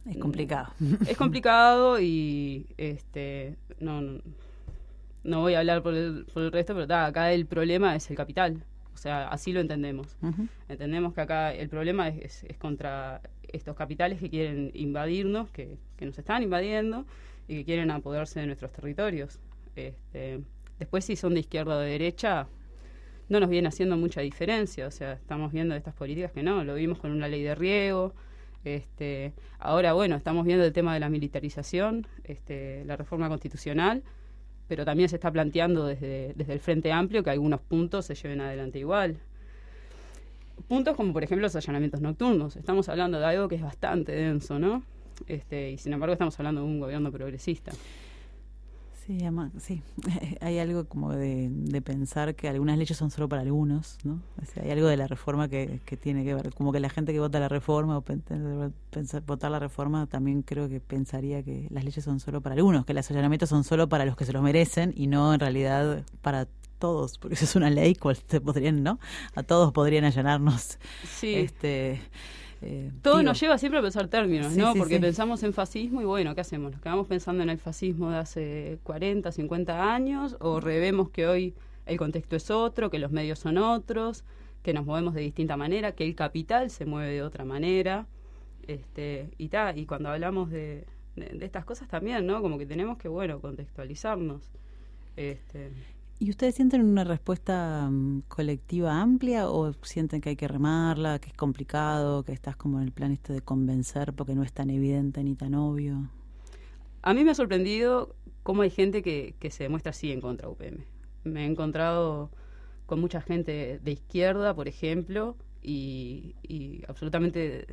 Es complicado. Es complicado y este no, no, no voy a hablar por el, por el resto, pero ta, acá el problema es el capital. O sea, así lo entendemos. Uh-huh. Entendemos que acá el problema es, es, es contra estos capitales que quieren invadirnos, que, que nos están invadiendo y que quieren apoderarse de nuestros territorios. Este, después, si son de izquierda o de derecha, no nos viene haciendo mucha diferencia. O sea, estamos viendo estas políticas que no, lo vimos con una ley de riego. Este, ahora, bueno, estamos viendo el tema de la militarización, este, la reforma constitucional, pero también se está planteando desde, desde el Frente Amplio que algunos puntos se lleven adelante igual. Puntos como, por ejemplo, los allanamientos nocturnos. Estamos hablando de algo que es bastante denso, ¿no? Este, y sin embargo estamos hablando de un gobierno progresista. Sí, además, sí. Hay algo como de, de pensar que algunas leyes son solo para algunos, ¿no? O sea, hay algo de la reforma que, que tiene que ver, como que la gente que vota la reforma o pensar, votar la reforma también creo que pensaría que las leyes son solo para algunos, que los allanamientos son solo para los que se los merecen y no en realidad para todos, porque eso es una ley, cual se podrían, ¿no? A todos podrían allanarnos. Sí. Este, Eh, Todo digo, nos lleva siempre a pensar términos, sí, ¿no? sí, Porque sí. pensamos en fascismo y bueno, ¿qué hacemos? ¿Nos quedamos pensando en el fascismo de hace cuarenta, cincuenta años? ¿O revemos que hoy el contexto es otro, que los medios son otros, que nos movemos de distinta manera, que el capital se mueve de otra manera? Este, y ta, y cuando hablamos de, de, de estas cosas también, ¿no? Como que tenemos que, bueno, contextualizarnos. Este... ¿Y ustedes sienten una respuesta um, colectiva amplia o sienten que hay que remarla, que es complicado, que estás como en el plan este de convencer porque no es tan evidente ni tan obvio? A mí me ha sorprendido cómo hay gente que, que se demuestra así en contra de U P M. Me he encontrado con mucha gente de izquierda, por ejemplo, y, y absolutamente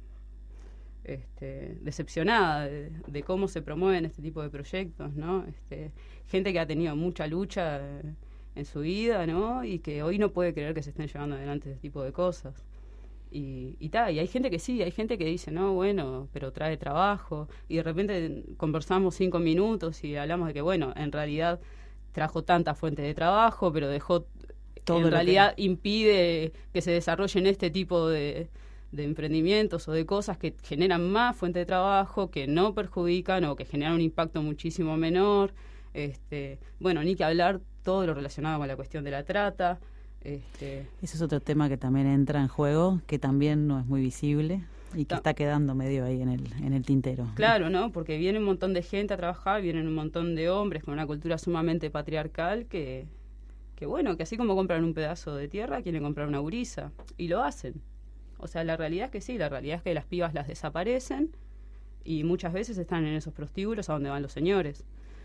este, decepcionada de, de cómo se promueven este tipo de proyectos, ¿no? Este, gente que ha tenido mucha lucha eh, en su vida, ¿no? Y que hoy no puede creer que se estén llevando adelante este tipo de cosas. Y, y tal, y hay gente que sí, hay gente que dice, no, bueno, pero trae trabajo, y de repente conversamos cinco minutos y hablamos de que, bueno, en realidad trajo tantas fuentes de trabajo, pero dejó, todo en realidad que... impide que se desarrollen este tipo de, de emprendimientos o de cosas que generan más fuentes de trabajo, que no perjudican o que generan un impacto muchísimo menor. Este, bueno, ni que hablar todo lo relacionado con la cuestión de la trata. Este, Ese es otro tema que también entra en juego, que también no es muy visible y que ta- está quedando medio ahí en el en el tintero. Claro, ¿no? Porque viene un montón de gente a trabajar, vienen un montón de hombres con una cultura sumamente patriarcal que, que bueno, que así como compran un pedazo de tierra, quieren comprar una gurisa. Y lo hacen. O sea, la realidad es que sí, la realidad es que las pibas las desaparecen y muchas veces están en esos prostíbulos a donde van los señores.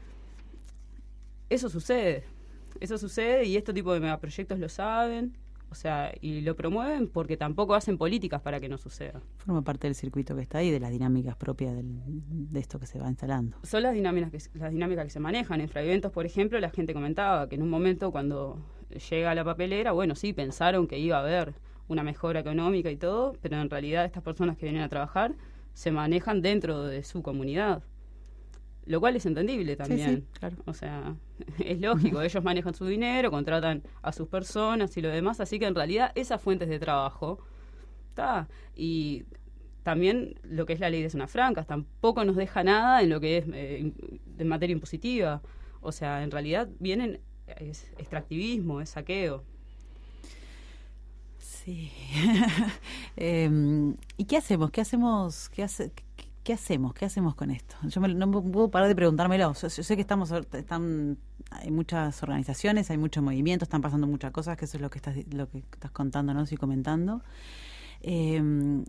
Eso sucede. Eso sucede y este tipo de megaproyectos lo saben, o sea, y lo promueven porque tampoco hacen políticas para que no suceda. Forma parte del circuito que está ahí, de las dinámicas propias del, de esto que se va instalando. Son las dinámicas que, las dinámicas que se manejan. En Fraiventos, por ejemplo, la gente comentaba que en un momento cuando llega la papelera, bueno, sí, pensaron que iba a haber una mejora económica y todo, pero en realidad estas personas que vienen a trabajar se manejan dentro de su comunidad. Lo cual es entendible también. Sí, sí, claro. O sea, es lógico, ellos manejan su dinero, contratan a sus personas y lo demás, así que en realidad esas fuentes de trabajo, está. Y también lo que es la ley de zonas francas, tampoco nos deja nada en lo que es eh, de materia impositiva. O sea, en realidad vienen, es extractivismo, es saqueo. Sí. eh, ¿Y qué hacemos? ¿Qué hacemos? ¿Qué hace? ¿Qué, qué hacemos? ¿Qué hacemos con esto? Yo me, no me puedo parar de preguntármelo. Yo, yo sé que estamos, están, hay muchas organizaciones, hay mucho movimiento, están pasando muchas cosas, que eso es lo que estás, lo que estás contándonos y comentando. Eh,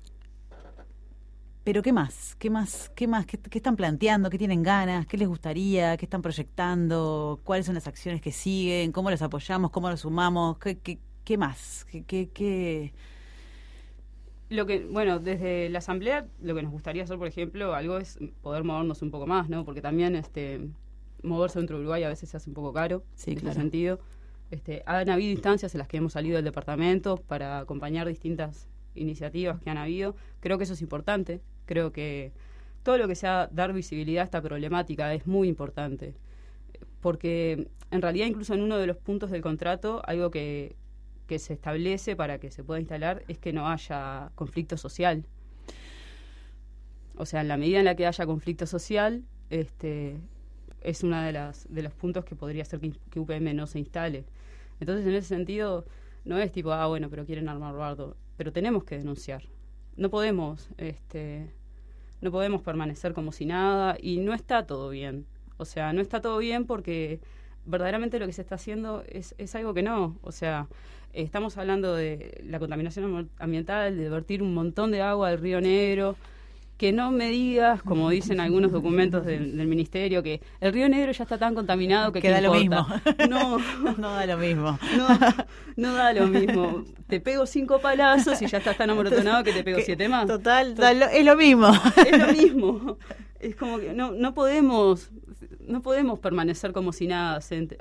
pero ¿qué más? ¿Qué más? ¿Qué más? ¿Qué, qué están planteando? ¿Qué tienen ganas? ¿Qué les gustaría? ¿Qué están proyectando? ¿Cuáles son las acciones que siguen? ¿Cómo los apoyamos? ¿Cómo los sumamos? ¿Qué, qué, qué más? ¿Qué, qué, qué? Lo que, bueno, desde la asamblea lo que nos gustaría hacer, por ejemplo, algo es poder movernos un poco más, ¿no? Porque también este moverse dentro de Uruguay a veces se hace un poco caro, Sí, en claro. ese sentido. Este, han habido instancias en las que hemos salido del departamento para acompañar distintas iniciativas que han habido. Creo que eso es importante. Creo que todo lo que sea dar visibilidad a esta problemática es muy importante. Porque en realidad incluso en uno de los puntos del contrato, algo que que se establece para que se pueda instalar es que no haya conflicto social. o sea, en la medida en la que haya conflicto social, este, es uno de, las, de los puntos que podría hacer que, que U P M no se instale. Entonces, en ese sentido, no es tipo, ah, bueno, pero quieren armar bardo, pero tenemos que denunciar. No podemos, este, no podemos permanecer como si nada, y no está todo bien. O sea, no está todo bien porque verdaderamente lo que se está haciendo es, es algo que no. O sea, estamos hablando de la contaminación ambiental, de vertir un montón de agua al Río Negro, que no me digas, como dicen algunos documentos del, del Ministerio, que el Río Negro ya está tan contaminado que que da lo mismo. No, no da lo mismo. No, no da lo mismo. Te pego cinco palazos y ya estás tan amorotonado que te pego que, siete más. Total, da lo, es lo mismo. Es lo mismo. Es como que no, no podemos... No podemos permanecer como si nada,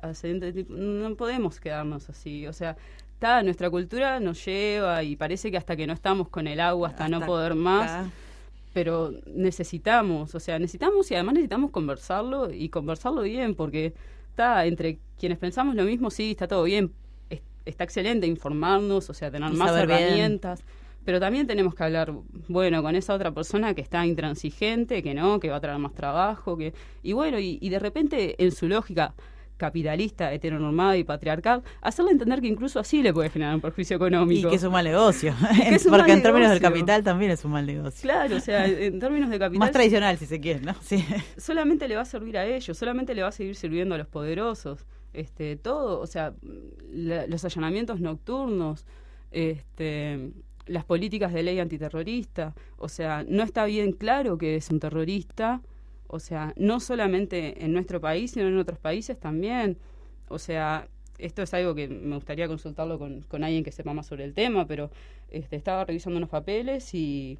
no podemos quedarnos así. O sea, está, nuestra cultura nos lleva y parece que hasta que no estamos con el agua, hasta, hasta no poder más, acá. Pero necesitamos, o sea, necesitamos y además necesitamos conversarlo y conversarlo bien, porque está entre quienes pensamos lo mismo, sí, está todo bien, es, está excelente informarnos, o sea, tener y más herramientas. Bien. Pero también tenemos que hablar, bueno, con esa otra persona que está intransigente, que no, que va a traer más trabajo, que y bueno, y, y de repente en su lógica capitalista, heteronormada y patriarcal, hacerle entender que incluso así le puede generar un perjuicio económico. Y que es un mal negocio. Es un Porque mal en términos negocio. del capital también es un mal negocio. Claro, o sea, en términos de capital... Más tradicional, si se quiere, ¿no? Sí. Solamente le va a servir a ellos, solamente le va a seguir sirviendo a los poderosos. Este, todo, o sea, la, los allanamientos nocturnos, este... las políticas de ley antiterrorista, o sea, no está bien claro que es un terrorista, o sea, no solamente en nuestro país, sino en otros países también. O sea, esto es algo que me gustaría consultarlo con, con alguien que sepa más sobre el tema, pero este, estaba revisando unos papeles y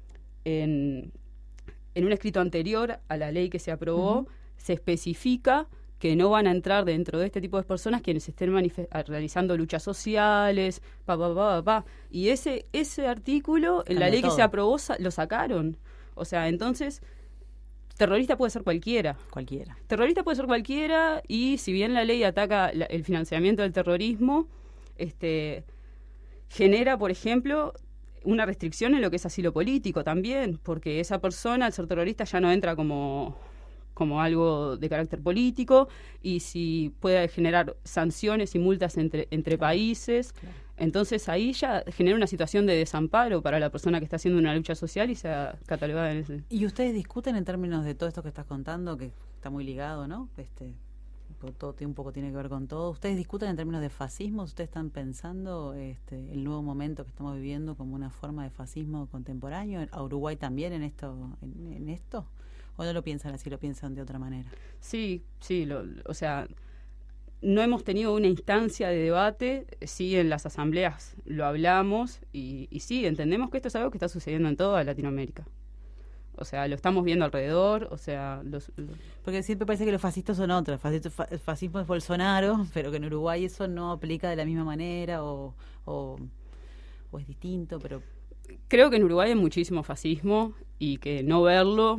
en, en un escrito anterior a la ley que se aprobó, uh-huh. se especifica que no van a entrar dentro de este tipo de personas quienes estén manif- realizando luchas sociales, pa, pa, pa, pa, pa. Y ese ese artículo, en la ley todo. que se aprobó, sa- lo sacaron. O sea, entonces, terrorista puede ser cualquiera. Cualquiera. Terrorista puede ser cualquiera, y si bien la ley ataca la, el financiamiento del terrorismo, este genera, por ejemplo, una restricción en lo que es asilo político también, porque esa persona, al ser terrorista, ya no entra como... como algo de carácter político, y si puede generar sanciones y multas entre, entre claro, países, claro. Entonces ahí ya genera una situación de desamparo para la persona que está haciendo una lucha social y sea catalogada en ese... ¿Y ustedes discuten en términos de todo esto que estás contando, que está muy ligado, ¿no? Este, todo un poco tiene que ver con todo. ¿Ustedes discuten en términos de fascismo? ¿Ustedes están pensando este, el nuevo momento que estamos viviendo como una forma de fascismo contemporáneo? ¿A Uruguay también en esto? En, en esto? ¿O no lo piensan así, lo piensan de otra manera? Sí, sí, lo, o sea, no hemos tenido una instancia de debate, sí, en las asambleas lo hablamos, y, y sí, entendemos que esto es algo que está sucediendo en toda Latinoamérica. O sea, lo estamos viendo alrededor, o sea... Los, los... Porque siempre parece que los fascistas son otros, el fascismo, el fascismo es Bolsonaro, pero que en Uruguay eso no aplica de la misma manera, o, o, o es distinto, pero... Creo que en Uruguay hay muchísimo fascismo, y que no verlo...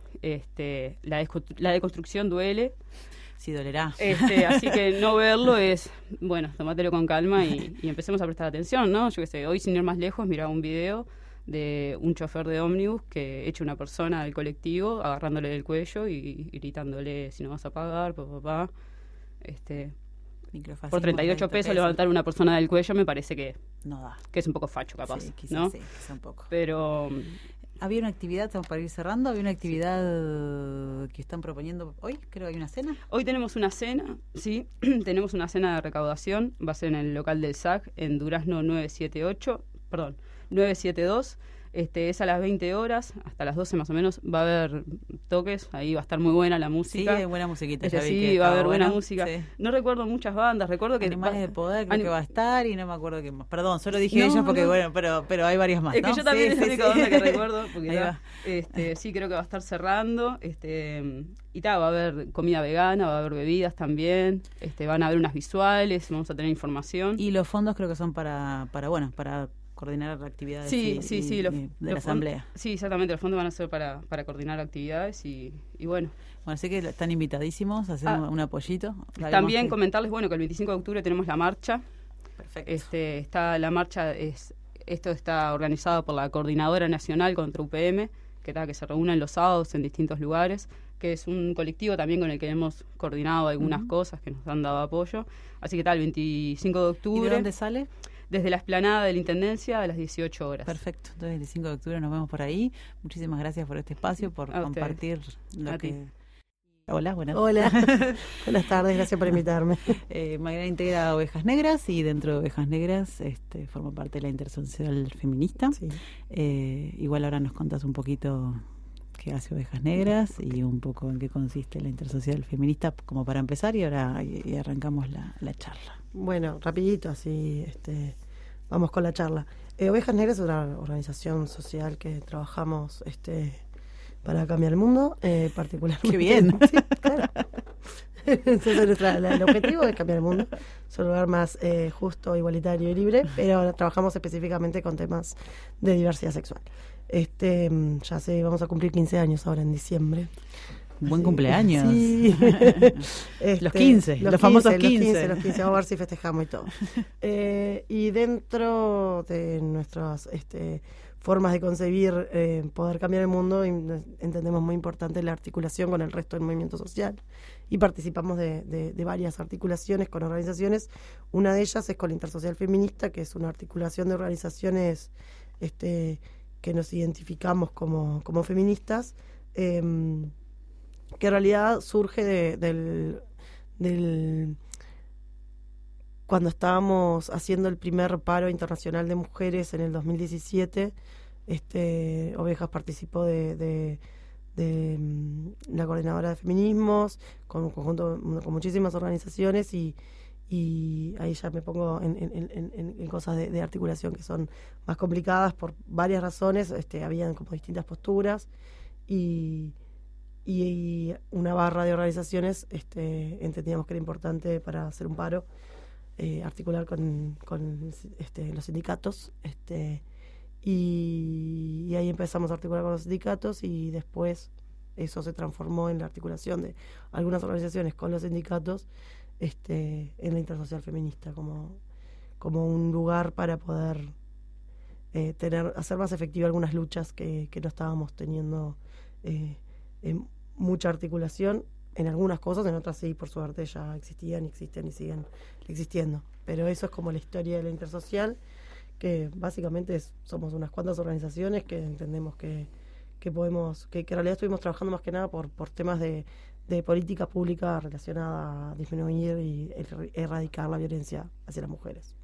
Este, la, descostru- la deconstrucción duele. Sí, dolerá. Este, así que no verlo es, bueno, tomátelo con calma y, y empecemos a prestar atención, ¿no? Yo qué sé, hoy sin ir más lejos miraba un video de un chofer de ómnibus que echa una persona del colectivo agarrándole del cuello y, y gritándole si no vas a pagar, papá, papá. Este, por treinta y ocho pesos levantar una persona del cuello me parece que no da. Que es un poco facho, capaz, sí, quizás, ¿no? Sí, quizás un poco. Pero... ¿Había una actividad, estamos para ir cerrando, había una actividad que están proponiendo hoy? Creo que hay una cena. Hoy tenemos una cena, sí, tenemos una cena de recaudación, va a ser en el local del S A C, en Durazno nueve siete ocho, perdón, nueve siete dos, este, es a las veinte horas, hasta las doce más o menos, va a haber toques, ahí va a estar muy buena la música. Sí, hay buena musiquita. Este, ya vi sí, que va a haber buena, buena música. Sí. No recuerdo muchas bandas, recuerdo que... Animales va, de Poder creo anim- que va a estar y no me acuerdo qué más. Perdón, solo dije no, ellos porque no. bueno, pero pero hay varias más, Es ¿no? que yo también sí, es la sí, única sí. banda que recuerdo, porque Ahí ta, va. este, sí, creo que va a estar cerrando, este, y tal, va a haber comida vegana, va a haber bebidas también, este, van a haber unas visuales, vamos a tener información. Y los fondos creo que son para, para bueno, para coordinar actividades sí, y, sí, y, sí, los, y de los la asamblea. Fond- sí, exactamente, los fondos van a ser para, para coordinar actividades y, y bueno. Bueno, así que están invitadísimos a hacer ah, un, un apoyito. También que... comentarles, bueno, que el veinticinco de octubre tenemos la marcha. Perfecto. Este, está la marcha, es esto está organizado por la Coordinadora Nacional contra U P M, que, ta, que se reúnen los sábados en distintos lugares, que es un colectivo también con el que hemos coordinado algunas uh-huh. cosas, que nos han dado apoyo. Así que tal, el veinticinco de octubre. ¿Y de dónde sale? Desde la explanada de la Intendencia a las dieciocho horas. Perfecto, entonces el veinticinco de octubre nos vemos por ahí. Muchísimas gracias por este espacio, por a compartir ustedes. lo a que... Ti. Hola, buenas Hola, buenas tardes, gracias por invitarme. Eh, Magdalena integra Ovejas Negras y dentro de Ovejas Negras este, forma parte de la Intersocial Feminista. Sí. Eh, igual ahora nos contás un poquito qué hace Ovejas Negras y un poco en qué consiste la Intersocial Feminista, como para empezar, y ahora y, y arrancamos la, la charla. Bueno, rapidito, así este, vamos con la charla. Eh, Ovejas Negras es una organización social que trabajamos... este para cambiar el mundo, eh, particularmente. ¡Qué bien! Sí, claro. Entonces, nuestra, la, el objetivo es cambiar el mundo, es un lugar más eh, justo, igualitario y libre, pero trabajamos específicamente con temas de diversidad sexual. Este, ya sé, vamos a cumplir quince años ahora en diciembre. Buen Así, cumpleaños. Sí. este, los quince, los, los famosos quince. Los quince, los quince, vamos a ver si festejamos y todo. Eh, y dentro de nuestras... este formas de concebir eh, poder cambiar el mundo, y entendemos muy importante la articulación con el resto del movimiento social, y participamos de, de, de varias articulaciones con organizaciones. Una de ellas es con la Intersocial Feminista, que es una articulación de organizaciones este, que nos identificamos como, como feministas, eh, que en realidad surge de, del, del cuando estábamos haciendo el primer paro internacional de mujeres en el dos mil diecisiete, este, Ovejas participó de, de, de um, la coordinadora de feminismos, con un conjunto, con muchísimas organizaciones, y, y ahí ya me pongo en, en, en, en cosas de, de articulación que son más complicadas por varias razones. Este, habían como distintas posturas, y, y una barra de organizaciones este, entendíamos que era importante para hacer un paro. Eh, articular con, con este, los sindicatos, este, y, y ahí empezamos a articular con los sindicatos, y después eso se transformó en la articulación de algunas organizaciones con los sindicatos este, en la Intersocial Feminista, como, como un lugar para poder eh, tener hacer más efectiva algunas luchas que, que no estábamos teniendo eh, en mucha articulación. En algunas cosas, en otras sí, por suerte, ya existían, existen y siguen existiendo. Pero eso es como la historia de la Intersocial, que básicamente es, somos unas cuantas organizaciones que entendemos que, que podemos, que, que en realidad estuvimos trabajando más que nada por, por temas de, de política pública relacionada a disminuir y erradicar la violencia hacia las mujeres.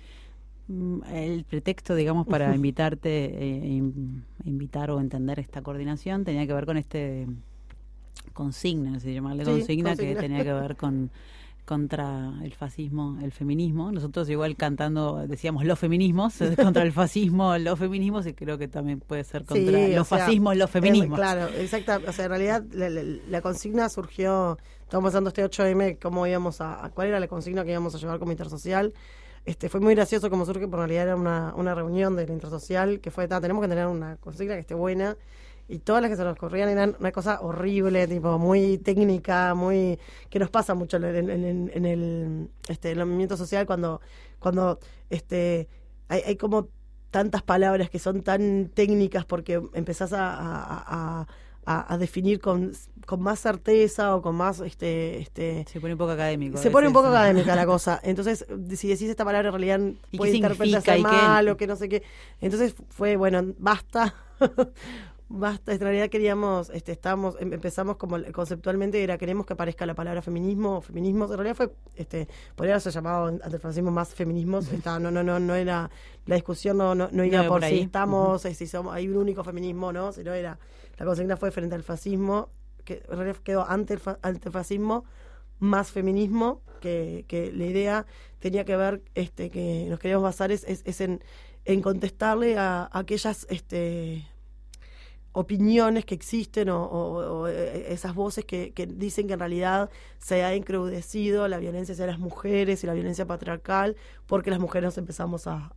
El pretexto, digamos, para invitarte, eh, invitar o entender esta coordinación tenía que ver con este... consigna, no sé llamarle sí, consigna, consigna, que tenía que ver con contra el fascismo, el feminismo. Nosotros igual cantando decíamos los feminismos, contra el fascismo, los feminismos, y creo que también puede ser contra sí, los sea, fascismos, los feminismos. Eh, claro, exacto. O sea, en realidad la, la, la consigna surgió, estamos pensando este ocho eme, cómo íbamos a, a, cuál era la consigna que íbamos a llevar como Intersocial. Este, fue muy gracioso como surge, porque en realidad era una, una reunión de la Intersocial, que fue, tenemos que tener una consigna que esté buena, y todas las que se nos corrían eran una cosa horrible, tipo muy técnica, muy que nos pasa mucho en, en, en, en el este en el movimiento social, cuando cuando este hay, hay como tantas palabras que son tan técnicas, porque empezás a, a, a, a, a definir con, con más certeza o con más este este se pone un poco académico. Se pone un poco académica la cosa. Entonces, si decís esta palabra en realidad puede interpretarse mal o que no sé qué. Entonces fue, bueno, basta. Basta, en realidad queríamos, este, estábamos, empezamos como conceptualmente era queremos que aparezca la palabra feminismo o feminismos. En realidad fue, este, podría haberse llamado antifascismo más feminismos. Está, no, no, no, no era la discusión, no, no, no iba no por, por si estamos, uh-huh. si somos, hay un único feminismo, no, sino era la consigna fue frente al fascismo, que en realidad quedó ante el fa, antifascismo más feminismo, que, que la idea tenía que ver, este, que nos queríamos basar es, es, es en, en contestarle a, a aquellas, este opiniones que existen o, o, o esas voces que, que dicen que en realidad se ha encrudecido la violencia hacia las mujeres y la violencia patriarcal porque las mujeres nos empezamos a, a,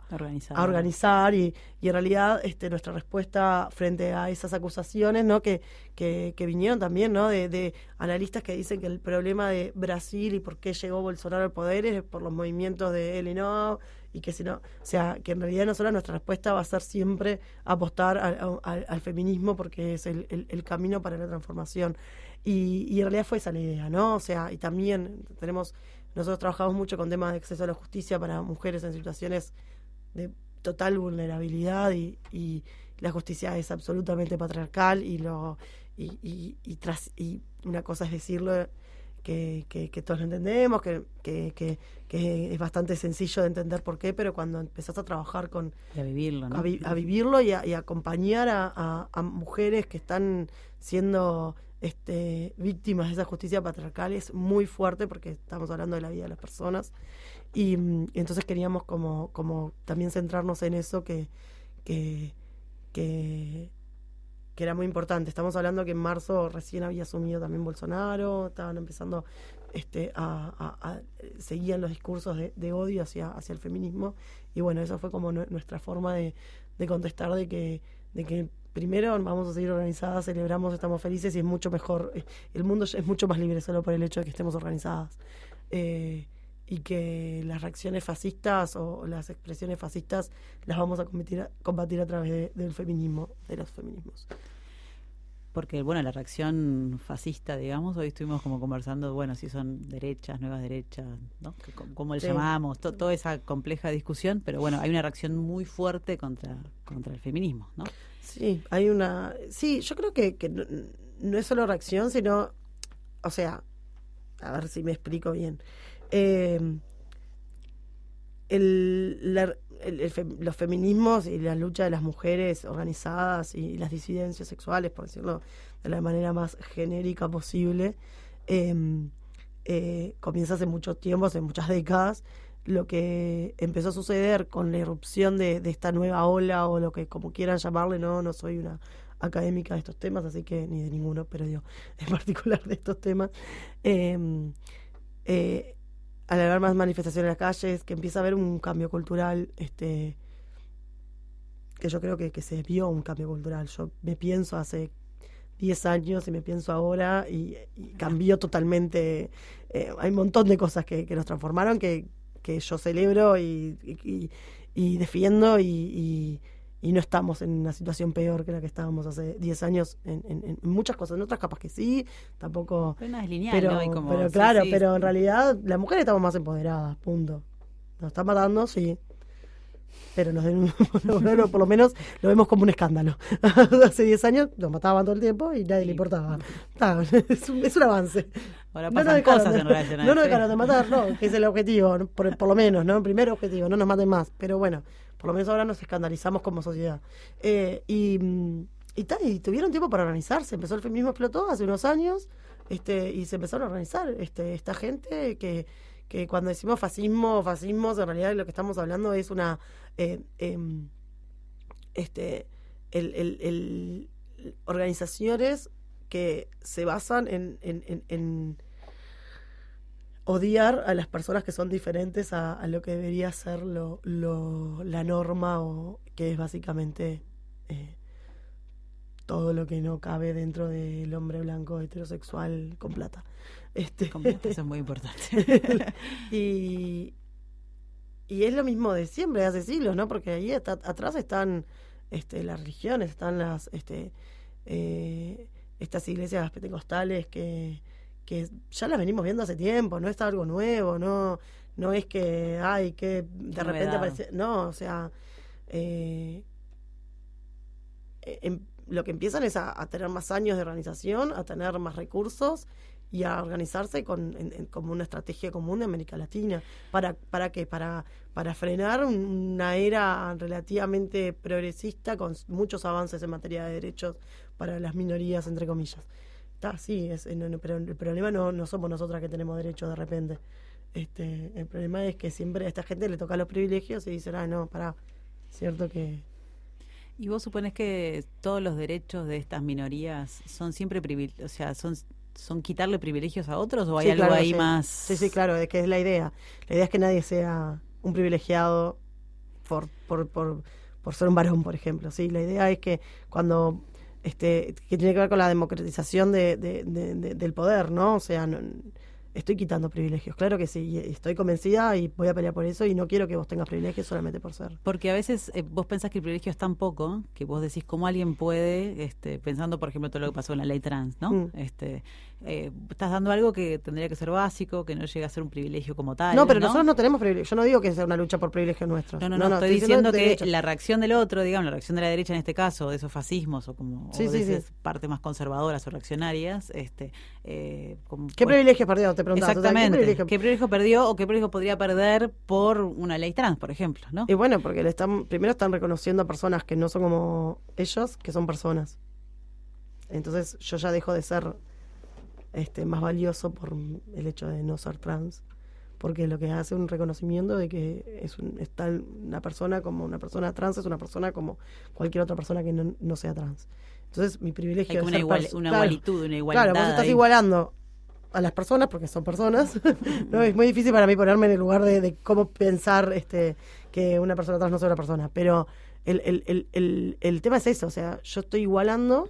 organizar, a organizar y, y en realidad este, nuestra respuesta frente a esas acusaciones, ¿no? que, que, que vinieron también, ¿no? de, de analistas que dicen que el problema de Brasil y por qué llegó Bolsonaro al poder es por los movimientos de él y no, y que si no, o sea, que en realidad nosotros nuestra respuesta va a ser siempre apostar al, al, al feminismo porque es el, el, el camino para la transformación. Y, y en realidad fue esa la idea, ¿no? O sea, y también tenemos, nosotros trabajamos mucho con temas de acceso a la justicia para mujeres en situaciones de total vulnerabilidad y, y la justicia es absolutamente patriarcal y lo y, y, y, tras, y una cosa es decirlo que, que, que todos lo entendemos, que, que, que, que es bastante sencillo de entender por qué, pero cuando empezás a trabajar con... Y a vivirlo, ¿no? A, vi, a vivirlo y a, y a acompañar a, a, a mujeres que están siendo este, víctimas de esa justicia patriarcal es muy fuerte porque estamos hablando de la vida de las personas. Y, y entonces queríamos como, como también centrarnos en eso que... que, que que era muy importante. Estamos hablando que en marzo recién había asumido también Bolsonaro, estaban empezando este, a, a, a seguían los discursos de, de odio hacia, hacia el feminismo, y bueno, esa fue como no, nuestra forma de, de contestar de que, de que primero vamos a seguir organizadas, celebramos, estamos felices y es mucho mejor, el mundo es mucho más libre solo por el hecho de que estemos organizadas. Eh, y que las reacciones fascistas o las expresiones fascistas las vamos a combatir a, combatir a través de, del feminismo, de los feminismos. Porque, bueno, la reacción fascista, digamos, hoy estuvimos como conversando, bueno, si son derechas, nuevas derechas, ¿no? ¿Cómo le sí. llamamos? To, toda esa compleja discusión, pero bueno, hay una reacción muy fuerte contra, contra el feminismo, ¿no? Sí, hay una... Sí, yo creo que, que no, no es solo reacción, sino... O sea, a ver si me explico bien. Eh, el, la, el, el fe, los feminismos y la lucha de las mujeres organizadas y las disidencias sexuales, por decirlo de la manera más genérica posible, eh, eh, comienza hace mucho tiempo, hace muchas décadas. Lo que empezó a suceder con la irrupción de, de esta nueva ola, o lo que como quieran llamarle, no, no soy una académica de estos temas, así que ni de ninguno, pero digo, en particular de estos temas, eh, eh, al haber más manifestaciones en las calles, que empieza a haber un cambio cultural, este que yo creo que, que se vio un cambio cultural. Yo me pienso hace diez años y me pienso ahora y, y cambió totalmente. Eh, hay un montón de cosas que, que nos transformaron, que, que yo celebro y, y, y defiendo y, y y no estamos en una situación peor que la que estábamos hace diez años en, en, en muchas cosas, en otras capas que sí, tampoco... Pero no es lineal, pero, ¿no? Y como, pero sí, claro, sí. pero en realidad las mujeres estamos más empoderadas, punto. Nos están matando, sí, pero nos den, bueno, por lo menos lo vemos como un escándalo. Hace diez años nos mataban todo el tiempo y nadie sí. le importaba. Está, es, un, es un avance. Ahora pasan no nos dejaron, cosas en relación a No nos dejaron de matar, no, que es el objetivo, por, por lo menos, ¿no? El primer objetivo, no nos maten más, pero bueno... Por lo menos ahora nos escandalizamos como sociedad. Eh, y, y, tal, y tuvieron tiempo para organizarse. Empezó el feminismo, explotó hace unos años, este, y se empezaron a organizar este, esta gente que, que cuando decimos fascismo, fascismos, en realidad lo que estamos hablando es una... Eh, eh, este, el, el, el, organizaciones que se basan en... en, en, en odiar a las personas que son diferentes a, a lo que debería ser lo, lo, la norma, o que es básicamente eh, todo lo que no cabe dentro del hombre blanco heterosexual con plata. Este, con plata, eso es muy importante. y, y es lo mismo de siempre, de hace siglos, ¿no? Porque ahí está, atrás están este, las religiones, están las este, eh, estas iglesias pentecostales que que ya las venimos viendo hace tiempo, no es algo nuevo, no no es que, ay, que de repente aparece, no, o sea, eh, eh, lo que empiezan es a, a tener más años de organización, a tener más recursos y a organizarse con en, en, como una estrategia común de América Latina. ¿Para para qué? Para, para frenar una era relativamente progresista con muchos avances en materia de derechos para las minorías, entre comillas. Está, sí, es, no, no, pero el problema no, no somos nosotras que tenemos derechos de repente. Este, el problema es que siempre a esta gente le toca los privilegios y dicen, ah, no, pará, cierto que... ¿Y vos suponés que todos los derechos de estas minorías son siempre privilegios, o sea, son, son quitarle privilegios a otros, o hay sí, algo claro, ahí sí. más...? Sí, sí, claro, es que es la idea. La idea es que nadie sea un privilegiado por, por, por, por ser un varón, por ejemplo. Sí, la idea es que cuando este que tiene que ver con la democratización de, de, de, de, del poder, ¿no? O sea, no, estoy quitando privilegios, claro que sí, estoy convencida y voy a pelear por eso y no quiero que vos tengas privilegios solamente por ser. Porque a veces eh, vos pensás que el privilegio es tan poco que vos decís cómo alguien puede, este, pensando por ejemplo todo lo que pasó en la ley trans, ¿no? Mm. Este, eh, estás dando algo que tendría que ser básico, que no llega a ser un privilegio como tal. No, pero ¿no? nosotros no tenemos privilegio, yo no digo que sea una lucha por privilegios nuestros. No, no, no, no estoy, estoy diciendo, diciendo que la reacción del otro, digamos, la reacción de la derecha en este caso, de esos fascismos o como sí, o de sí, esas sí. partes más conservadoras o reaccionarias, este, eh, como, ¿qué pues, privilegios perdió? Te preguntaba. Exactamente. ¿Qué privilegio? ¿Qué privilegio perdió o qué privilegio podría perder por una ley trans, por ejemplo, ¿no? Y bueno, porque le están, primero están reconociendo a personas que no son como ellos, que son personas. Entonces yo ya dejo de ser este más valioso por el hecho de no ser trans, porque lo que hace un reconocimiento de que es un, está una persona como una persona trans, es una persona como cualquier otra persona que no, no sea trans. Entonces mi privilegio es es una, igual, una claro, igualitud, una igualdad. Claro, vos estás ahí. igualando a las personas porque son personas. No, es muy difícil para mí ponerme en el lugar de, de cómo pensar este que una persona trans no sea una persona, pero el, el, el, el, el tema es eso, o sea, yo estoy igualando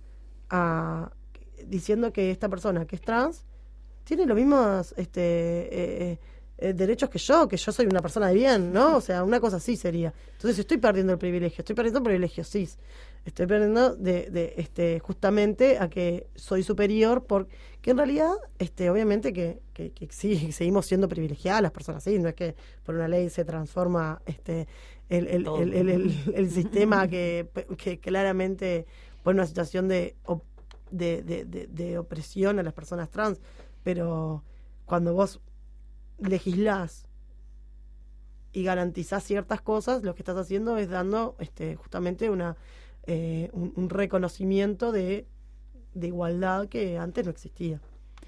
a diciendo que esta persona que es trans tiene los mismos este eh, eh, derechos que yo, que yo soy una persona de bien, ¿no? O sea, una cosa así sería. Entonces estoy perdiendo el privilegio, estoy perdiendo el privilegio cis. Estoy perdiendo de, de este justamente a que soy superior, porque en realidad, este, obviamente que, que, que sí, seguimos siendo privilegiadas las personas cis, no es que por una ley se transforma este el, el, el, el, el, el sistema que, que claramente pone una situación de De, de, de, de opresión a las personas trans, pero cuando vos legislás y garantizás ciertas cosas, lo que estás haciendo es dando este justamente una eh, un, un reconocimiento de, de igualdad que antes no existía.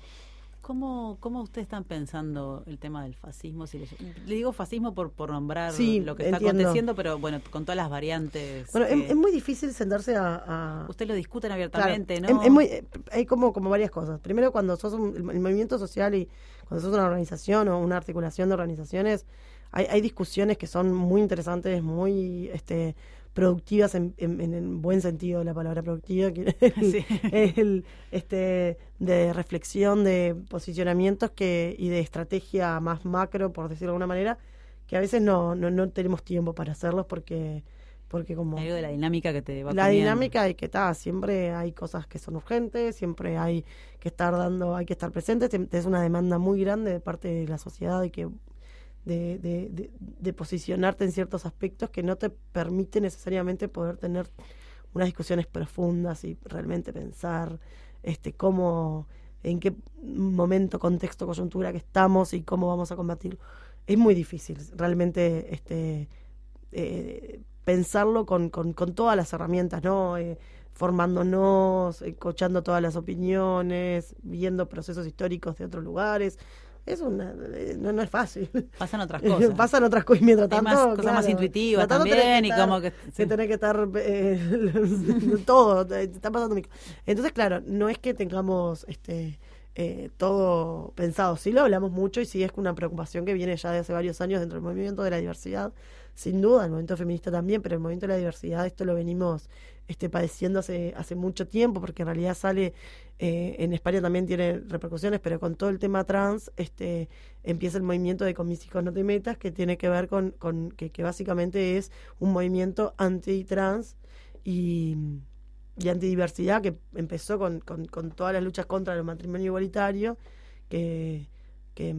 ¿Cómo, ¿Cómo ustedes están pensando el tema del fascismo? Si le, le digo fascismo por, por nombrar sí, lo que está entiendo. aconteciendo, pero bueno, con todas las variantes. Bueno, eh, es, es muy difícil sentarse a... a... Ustedes lo discuten abiertamente, claro, ¿no? Es, es muy, hay como, como varias cosas. Primero, cuando sos un, el, el movimiento social y cuando sos una organización o una articulación de organizaciones, hay, hay discusiones que son muy interesantes, muy... este productivas en, en, en el buen sentido de la palabra productiva, que sí. el, este de reflexión, de posicionamientos que y de estrategia más macro, por decirlo de alguna manera, que a veces no no, no tenemos tiempo para hacerlos porque porque como algo de la dinámica que te va la comiendo. Dinámica y que está siempre hay cosas que son urgentes, siempre hay que estar dando, hay que estar presentes, es una demanda muy grande de parte de la sociedad y que De, de, de, de posicionarte en ciertos aspectos que no te permite necesariamente poder tener unas discusiones profundas y realmente pensar este cómo, en qué momento, contexto, coyuntura que estamos y cómo vamos a combatirlo. Es muy difícil realmente este eh, pensarlo con, con, con todas las herramientas, ¿no? Eh, formándonos, escuchando todas las opiniones, viendo procesos históricos de otros lugares. Es una, no, no es fácil. Pasan otras cosas. Pasan otras cosas y mientras tanto... Hay más, cosas claro, más intuitivas también que y estar, como que... Sí. Que tenés que estar... Eh, todo, está pasando... Entonces, claro, no es que tengamos este eh, todo pensado. Sí lo hablamos mucho y sí es una preocupación que viene ya de hace varios años dentro del movimiento de la diversidad. Sin duda, el movimiento feminista también, pero el movimiento de la diversidad, esto lo venimos este, padeciendo hace, hace mucho tiempo, porque en realidad sale... Eh, en España también tiene repercusiones, pero con todo el tema trans este empieza el movimiento de Con mis hijos no te metas, que tiene que ver con, con que, que básicamente es un movimiento anti-trans y, y antidiversidad que empezó con, con, con todas las luchas contra el matrimonio igualitario, que, que,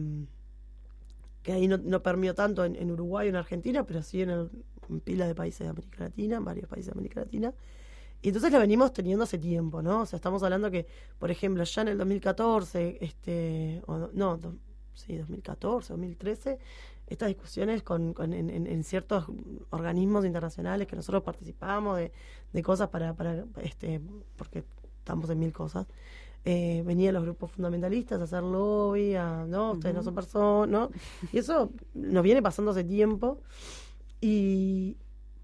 que ahí no, no permeó tanto en, en Uruguay o en Argentina, pero sí en, el, en pilas de países de América Latina, en varios países de América Latina. Y entonces la venimos teniendo hace tiempo, ¿no? O sea, estamos hablando que, por ejemplo, ya en el dos mil catorce, este, o no, do, sí, dos mil catorce, dos mil trece, estas discusiones con, con en, en, en ciertos organismos internacionales que nosotros participamos de, de cosas para, para, este, porque estamos en mil cosas, eh, venían los grupos fundamentalistas a hacer lobby, a, no, ustedes uh-huh. no son personas, ¿no? Y eso nos viene pasando hace tiempo y...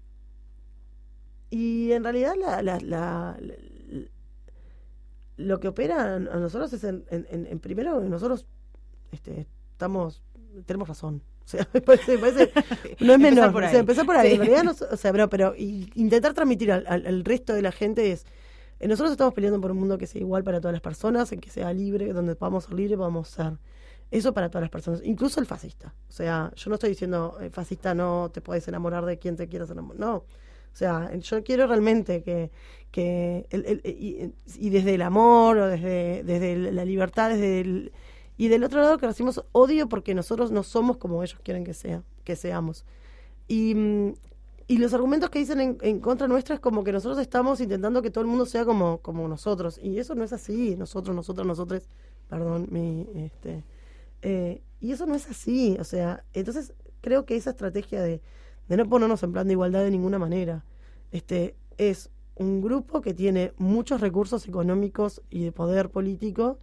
Y en realidad la, la, la, la, lo que opera a nosotros es en, en, en primero nosotros este, estamos tenemos razón. O sea, me parece, me parece no es menor. Por o sea, empezar por ahí. Sí. En realidad, no, o sea, pero, pero y, intentar transmitir al, al, al resto de la gente es, eh, nosotros estamos peleando por un mundo que sea igual para todas las personas, en que sea libre, donde podamos ser libres, podamos ser. Eso para todas las personas, incluso el fascista. O sea, yo no estoy diciendo, eh, fascista no te puedes enamorar de quien te quieras enamorar. No. O sea, yo quiero realmente que, que el, el, y, y desde el amor, o desde, desde la libertad, desde el... Y del otro lado que recibimos odio porque nosotros no somos como ellos quieren que sea, que seamos. Y, y los argumentos que dicen en, en contra nuestra es como que nosotros estamos intentando que todo el mundo sea como, como nosotros. Y eso no es así. Nosotros, nosotros, nosotros, perdón, mi, este, eh, y eso no es así. O sea, entonces creo que esa estrategia de, de no ponernos en plan de igualdad de ninguna manera, este, es un grupo que tiene muchos recursos económicos y de poder político,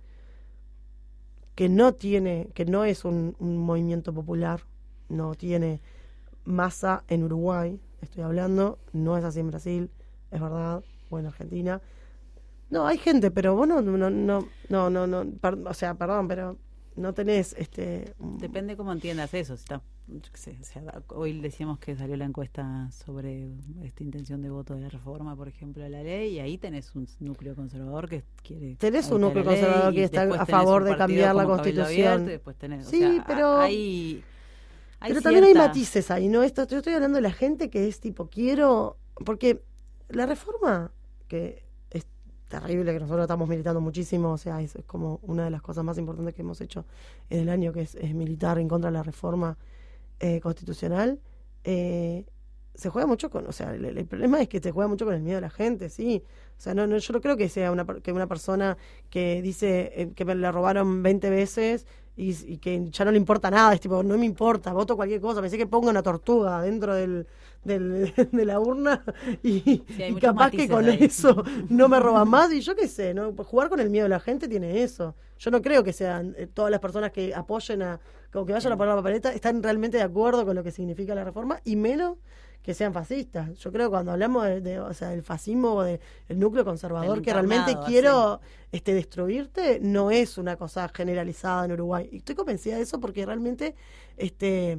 que no tiene, que no es un, un movimiento popular, no tiene masa en Uruguay, estoy hablando, no es así en Brasil, es verdad, o en Argentina. No, hay gente, pero vos no, no, no, no, no, no per, o sea, perdón, pero no tenés este... Depende cómo entiendas eso, si está, yo qué sé, o sea, hoy decíamos que salió la encuesta sobre esta intención de voto de la reforma, por ejemplo, de la ley, y ahí tenés un núcleo conservador que quiere... Tenés un núcleo conservador que está a favor de cambiar la Constitución. Abierto, después tenés, sí, o sea, pero... hay, hay pero cierta... también hay matices ahí, ¿no? Esto, yo estoy hablando de la gente que es tipo, quiero... Porque la reforma, que es terrible, que nosotros estamos militando muchísimo, o sea, es, es como una de las cosas más importantes que hemos hecho en el año, que es, es militar en contra de la reforma eh, constitucional, eh, se juega mucho con, o sea, el, el problema es que se juega mucho con el miedo de la gente, sí, o sea, no, no yo no creo que sea una, que una persona que dice eh, que me la robaron veinte veces y, y que ya no le importa nada, es tipo, no me importa, voto cualquier cosa, me dice que ponga una tortuga dentro del, del de la urna y, sí, y capaz que con ahí. Eso no me roban más, y yo qué sé, ¿no? Jugar con el miedo de la gente tiene eso. Yo no creo que sean eh, todas las personas que apoyen a, como que vayan a poner la papeleta, están realmente de acuerdo con lo que significa la reforma, y menos que sean fascistas. Yo creo que cuando hablamos de, de o sea, del fascismo o del núcleo conservador que realmente quiero este, destruirte, no es una cosa generalizada en Uruguay. Y estoy convencida de eso porque realmente este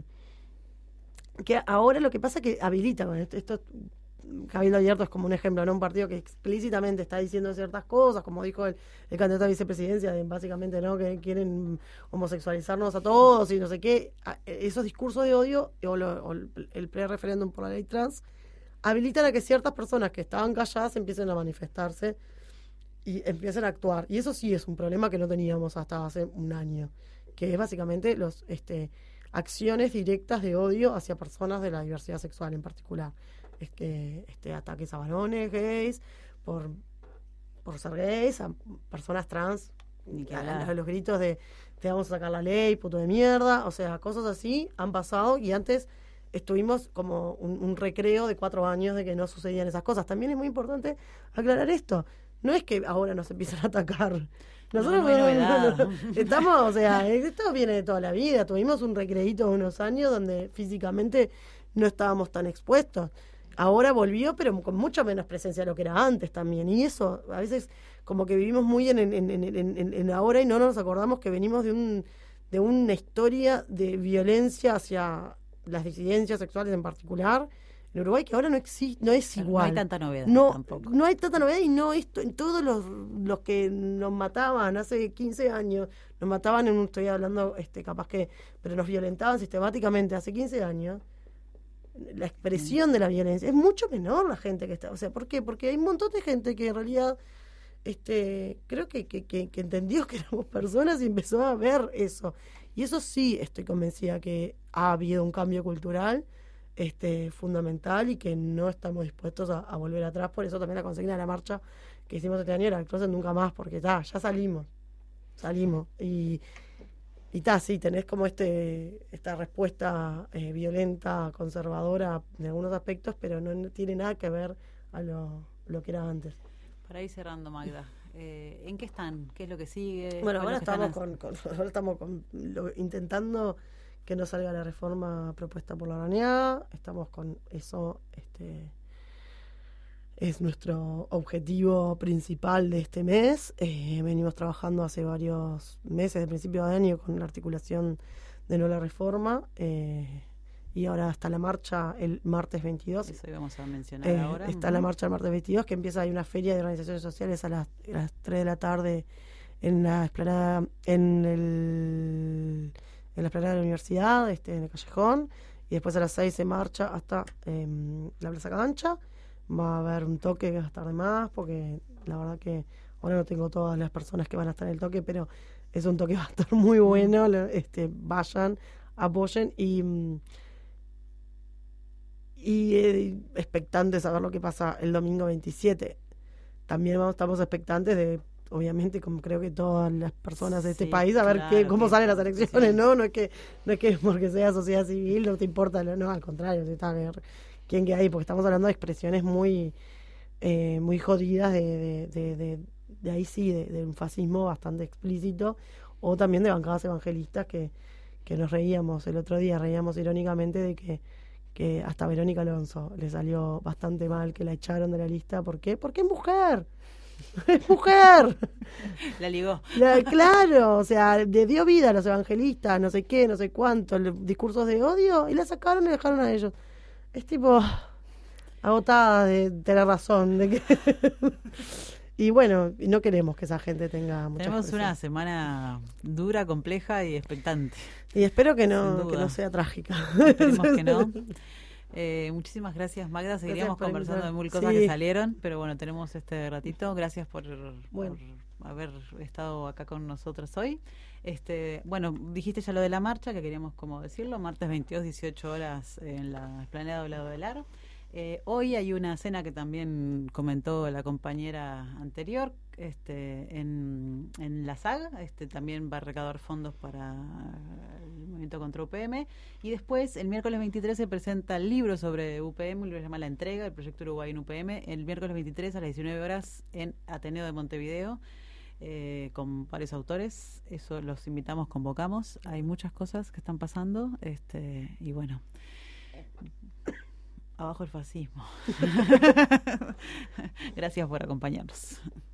que ahora lo que pasa es que habilita, bueno, esto, esto Cabildo Abierto es como un ejemplo, ¿no? Un partido que explícitamente está diciendo ciertas cosas, como dijo el, el candidato a vicepresidencia, de, básicamente, ¿no? Que quieren homosexualizarnos a todos y no sé qué. Esos discursos de odio o, lo, o el pre-referéndum por la ley trans habilitan a que ciertas personas que estaban calladas empiecen a manifestarse y empiecen a actuar. Y eso sí es un problema que no teníamos hasta hace un año, que es básicamente los este acciones directas de odio hacia personas de la diversidad sexual en particular. Es que este ataques a varones gays por por ser gays, a personas trans, a, a los gritos de te vamos a sacar la ley, puto de mierda, o sea, cosas así han pasado, y antes estuvimos como un, un recreo de cuatro años de que no sucedían esas cosas. También es muy importante aclarar esto, no es que ahora nos empiezan a atacar. Nosotros no, no, no, no, estamos, o sea, esto viene de toda la vida. Tuvimos un recreíto de unos años donde físicamente no estábamos tan expuestos. Ahora volvió, pero con mucha menos presencia de lo que era antes también. Y eso, a veces, como que vivimos muy en, en, en, en, en ahora y no nos acordamos que venimos de un de una historia de violencia hacia las disidencias sexuales en particular en Uruguay, que ahora no existe, no es igual. No hay tanta novedad no, tampoco. No hay tanta novedad, y no esto, en todos los, los que nos mataban hace quince años, nos mataban, en, estoy hablando este capaz que, pero nos violentaban sistemáticamente hace quince años. La expresión de la violencia es mucho menor, la gente que está, o sea, ¿por qué? Porque hay un montón de gente que en realidad este creo que, que, que, que entendió que éramos personas y empezó a ver eso, y eso sí estoy convencida que ha habido un cambio cultural este fundamental y que no estamos dispuestos a, a volver atrás. Por eso también la consigna de la marcha que hicimos este año era entonces nunca más, porque ta, ya salimos salimos y Y está, sí, tenés como este esta respuesta eh, violenta, conservadora en algunos aspectos, pero no, no tiene nada que ver a lo, lo que era antes. Para ir cerrando, Magda, eh, ¿en qué están? ¿Qué es lo que sigue? Bueno, ahora estamos, con, con, ahora estamos con lo, intentando que no salga la reforma propuesta por la Arañada. Estamos con eso, este es nuestro objetivo principal de este mes. Eh, venimos trabajando hace varios meses, de principio de año, con la articulación de No la Reforma. Eh, y ahora está la marcha el martes veintidós. Eso íbamos a mencionar eh, ahora. Está uh-huh. la marcha el martes veintidós, que empieza, hay una feria de organizaciones sociales a las, a las tres de la tarde en la explanada, en el en la explanada de la universidad, este, en el Callejón, y después a las seis se marcha hasta eh, la Plaza Cancha. Va a haber un toque que va a estar de más, porque la verdad que ahora no tengo todas las personas que van a estar en el toque, pero es un toque que va a estar muy bueno. Este, vayan, apoyen y y eh, expectantes a ver lo que pasa el domingo veintisiete. También vamos, estamos expectantes de, obviamente, como creo que todas las personas de este sí, país, a ver claro, qué, cómo que, salen las elecciones, sí. ¿no? No es que no es que porque sea sociedad civil no te importa, no, al contrario, si está a ver quién queda ahí, porque estamos hablando de expresiones muy eh, muy jodidas de, de, de, de, de ahí sí, de, de un fascismo bastante explícito, o también de bancadas evangelistas que, que nos reíamos el otro día, reíamos irónicamente de que que hasta Verónica Alonso le salió bastante mal que la echaron de la lista. ¿Por qué? Porque es mujer. Es mujer. La ligó. La, claro, o sea, le dio vida a los evangelistas, no sé qué, no sé cuánto, discursos de odio, y la sacaron y dejaron a ellos. Es tipo agotada de tener razón. De que y bueno, no queremos que esa gente tenga mucha Tenemos expresión. una semana dura, compleja y expectante. Y espero que no, que no sea trágica. Esperemos que no. Eh, muchísimas gracias, Magda. Seguiríamos Gracias conversando invitar. de mil cosas Sí. que salieron, pero bueno, tenemos este ratito. Gracias por, Bueno. por haber estado acá con nosotros hoy. Este, bueno, dijiste ya lo de la marcha, que queríamos como decirlo, martes veintidós, dieciocho horas en la Esplanada Doblado del Ar. Eh, hoy hay una cena que también comentó la compañera anterior, este, en, en la saga, este, también va a recaudar fondos para el movimiento contra U P M, y después el miércoles veintitrés se presenta el libro sobre U P M, un libro que se llama La Entrega, el proyecto Uruguay en U P M, el miércoles veintitrés a las diecinueve horas en Ateneo de Montevideo, eh, con varios autores. Eso los invitamos, convocamos, hay muchas cosas que están pasando, este, y bueno, abajo el fascismo. Gracias por acompañarnos.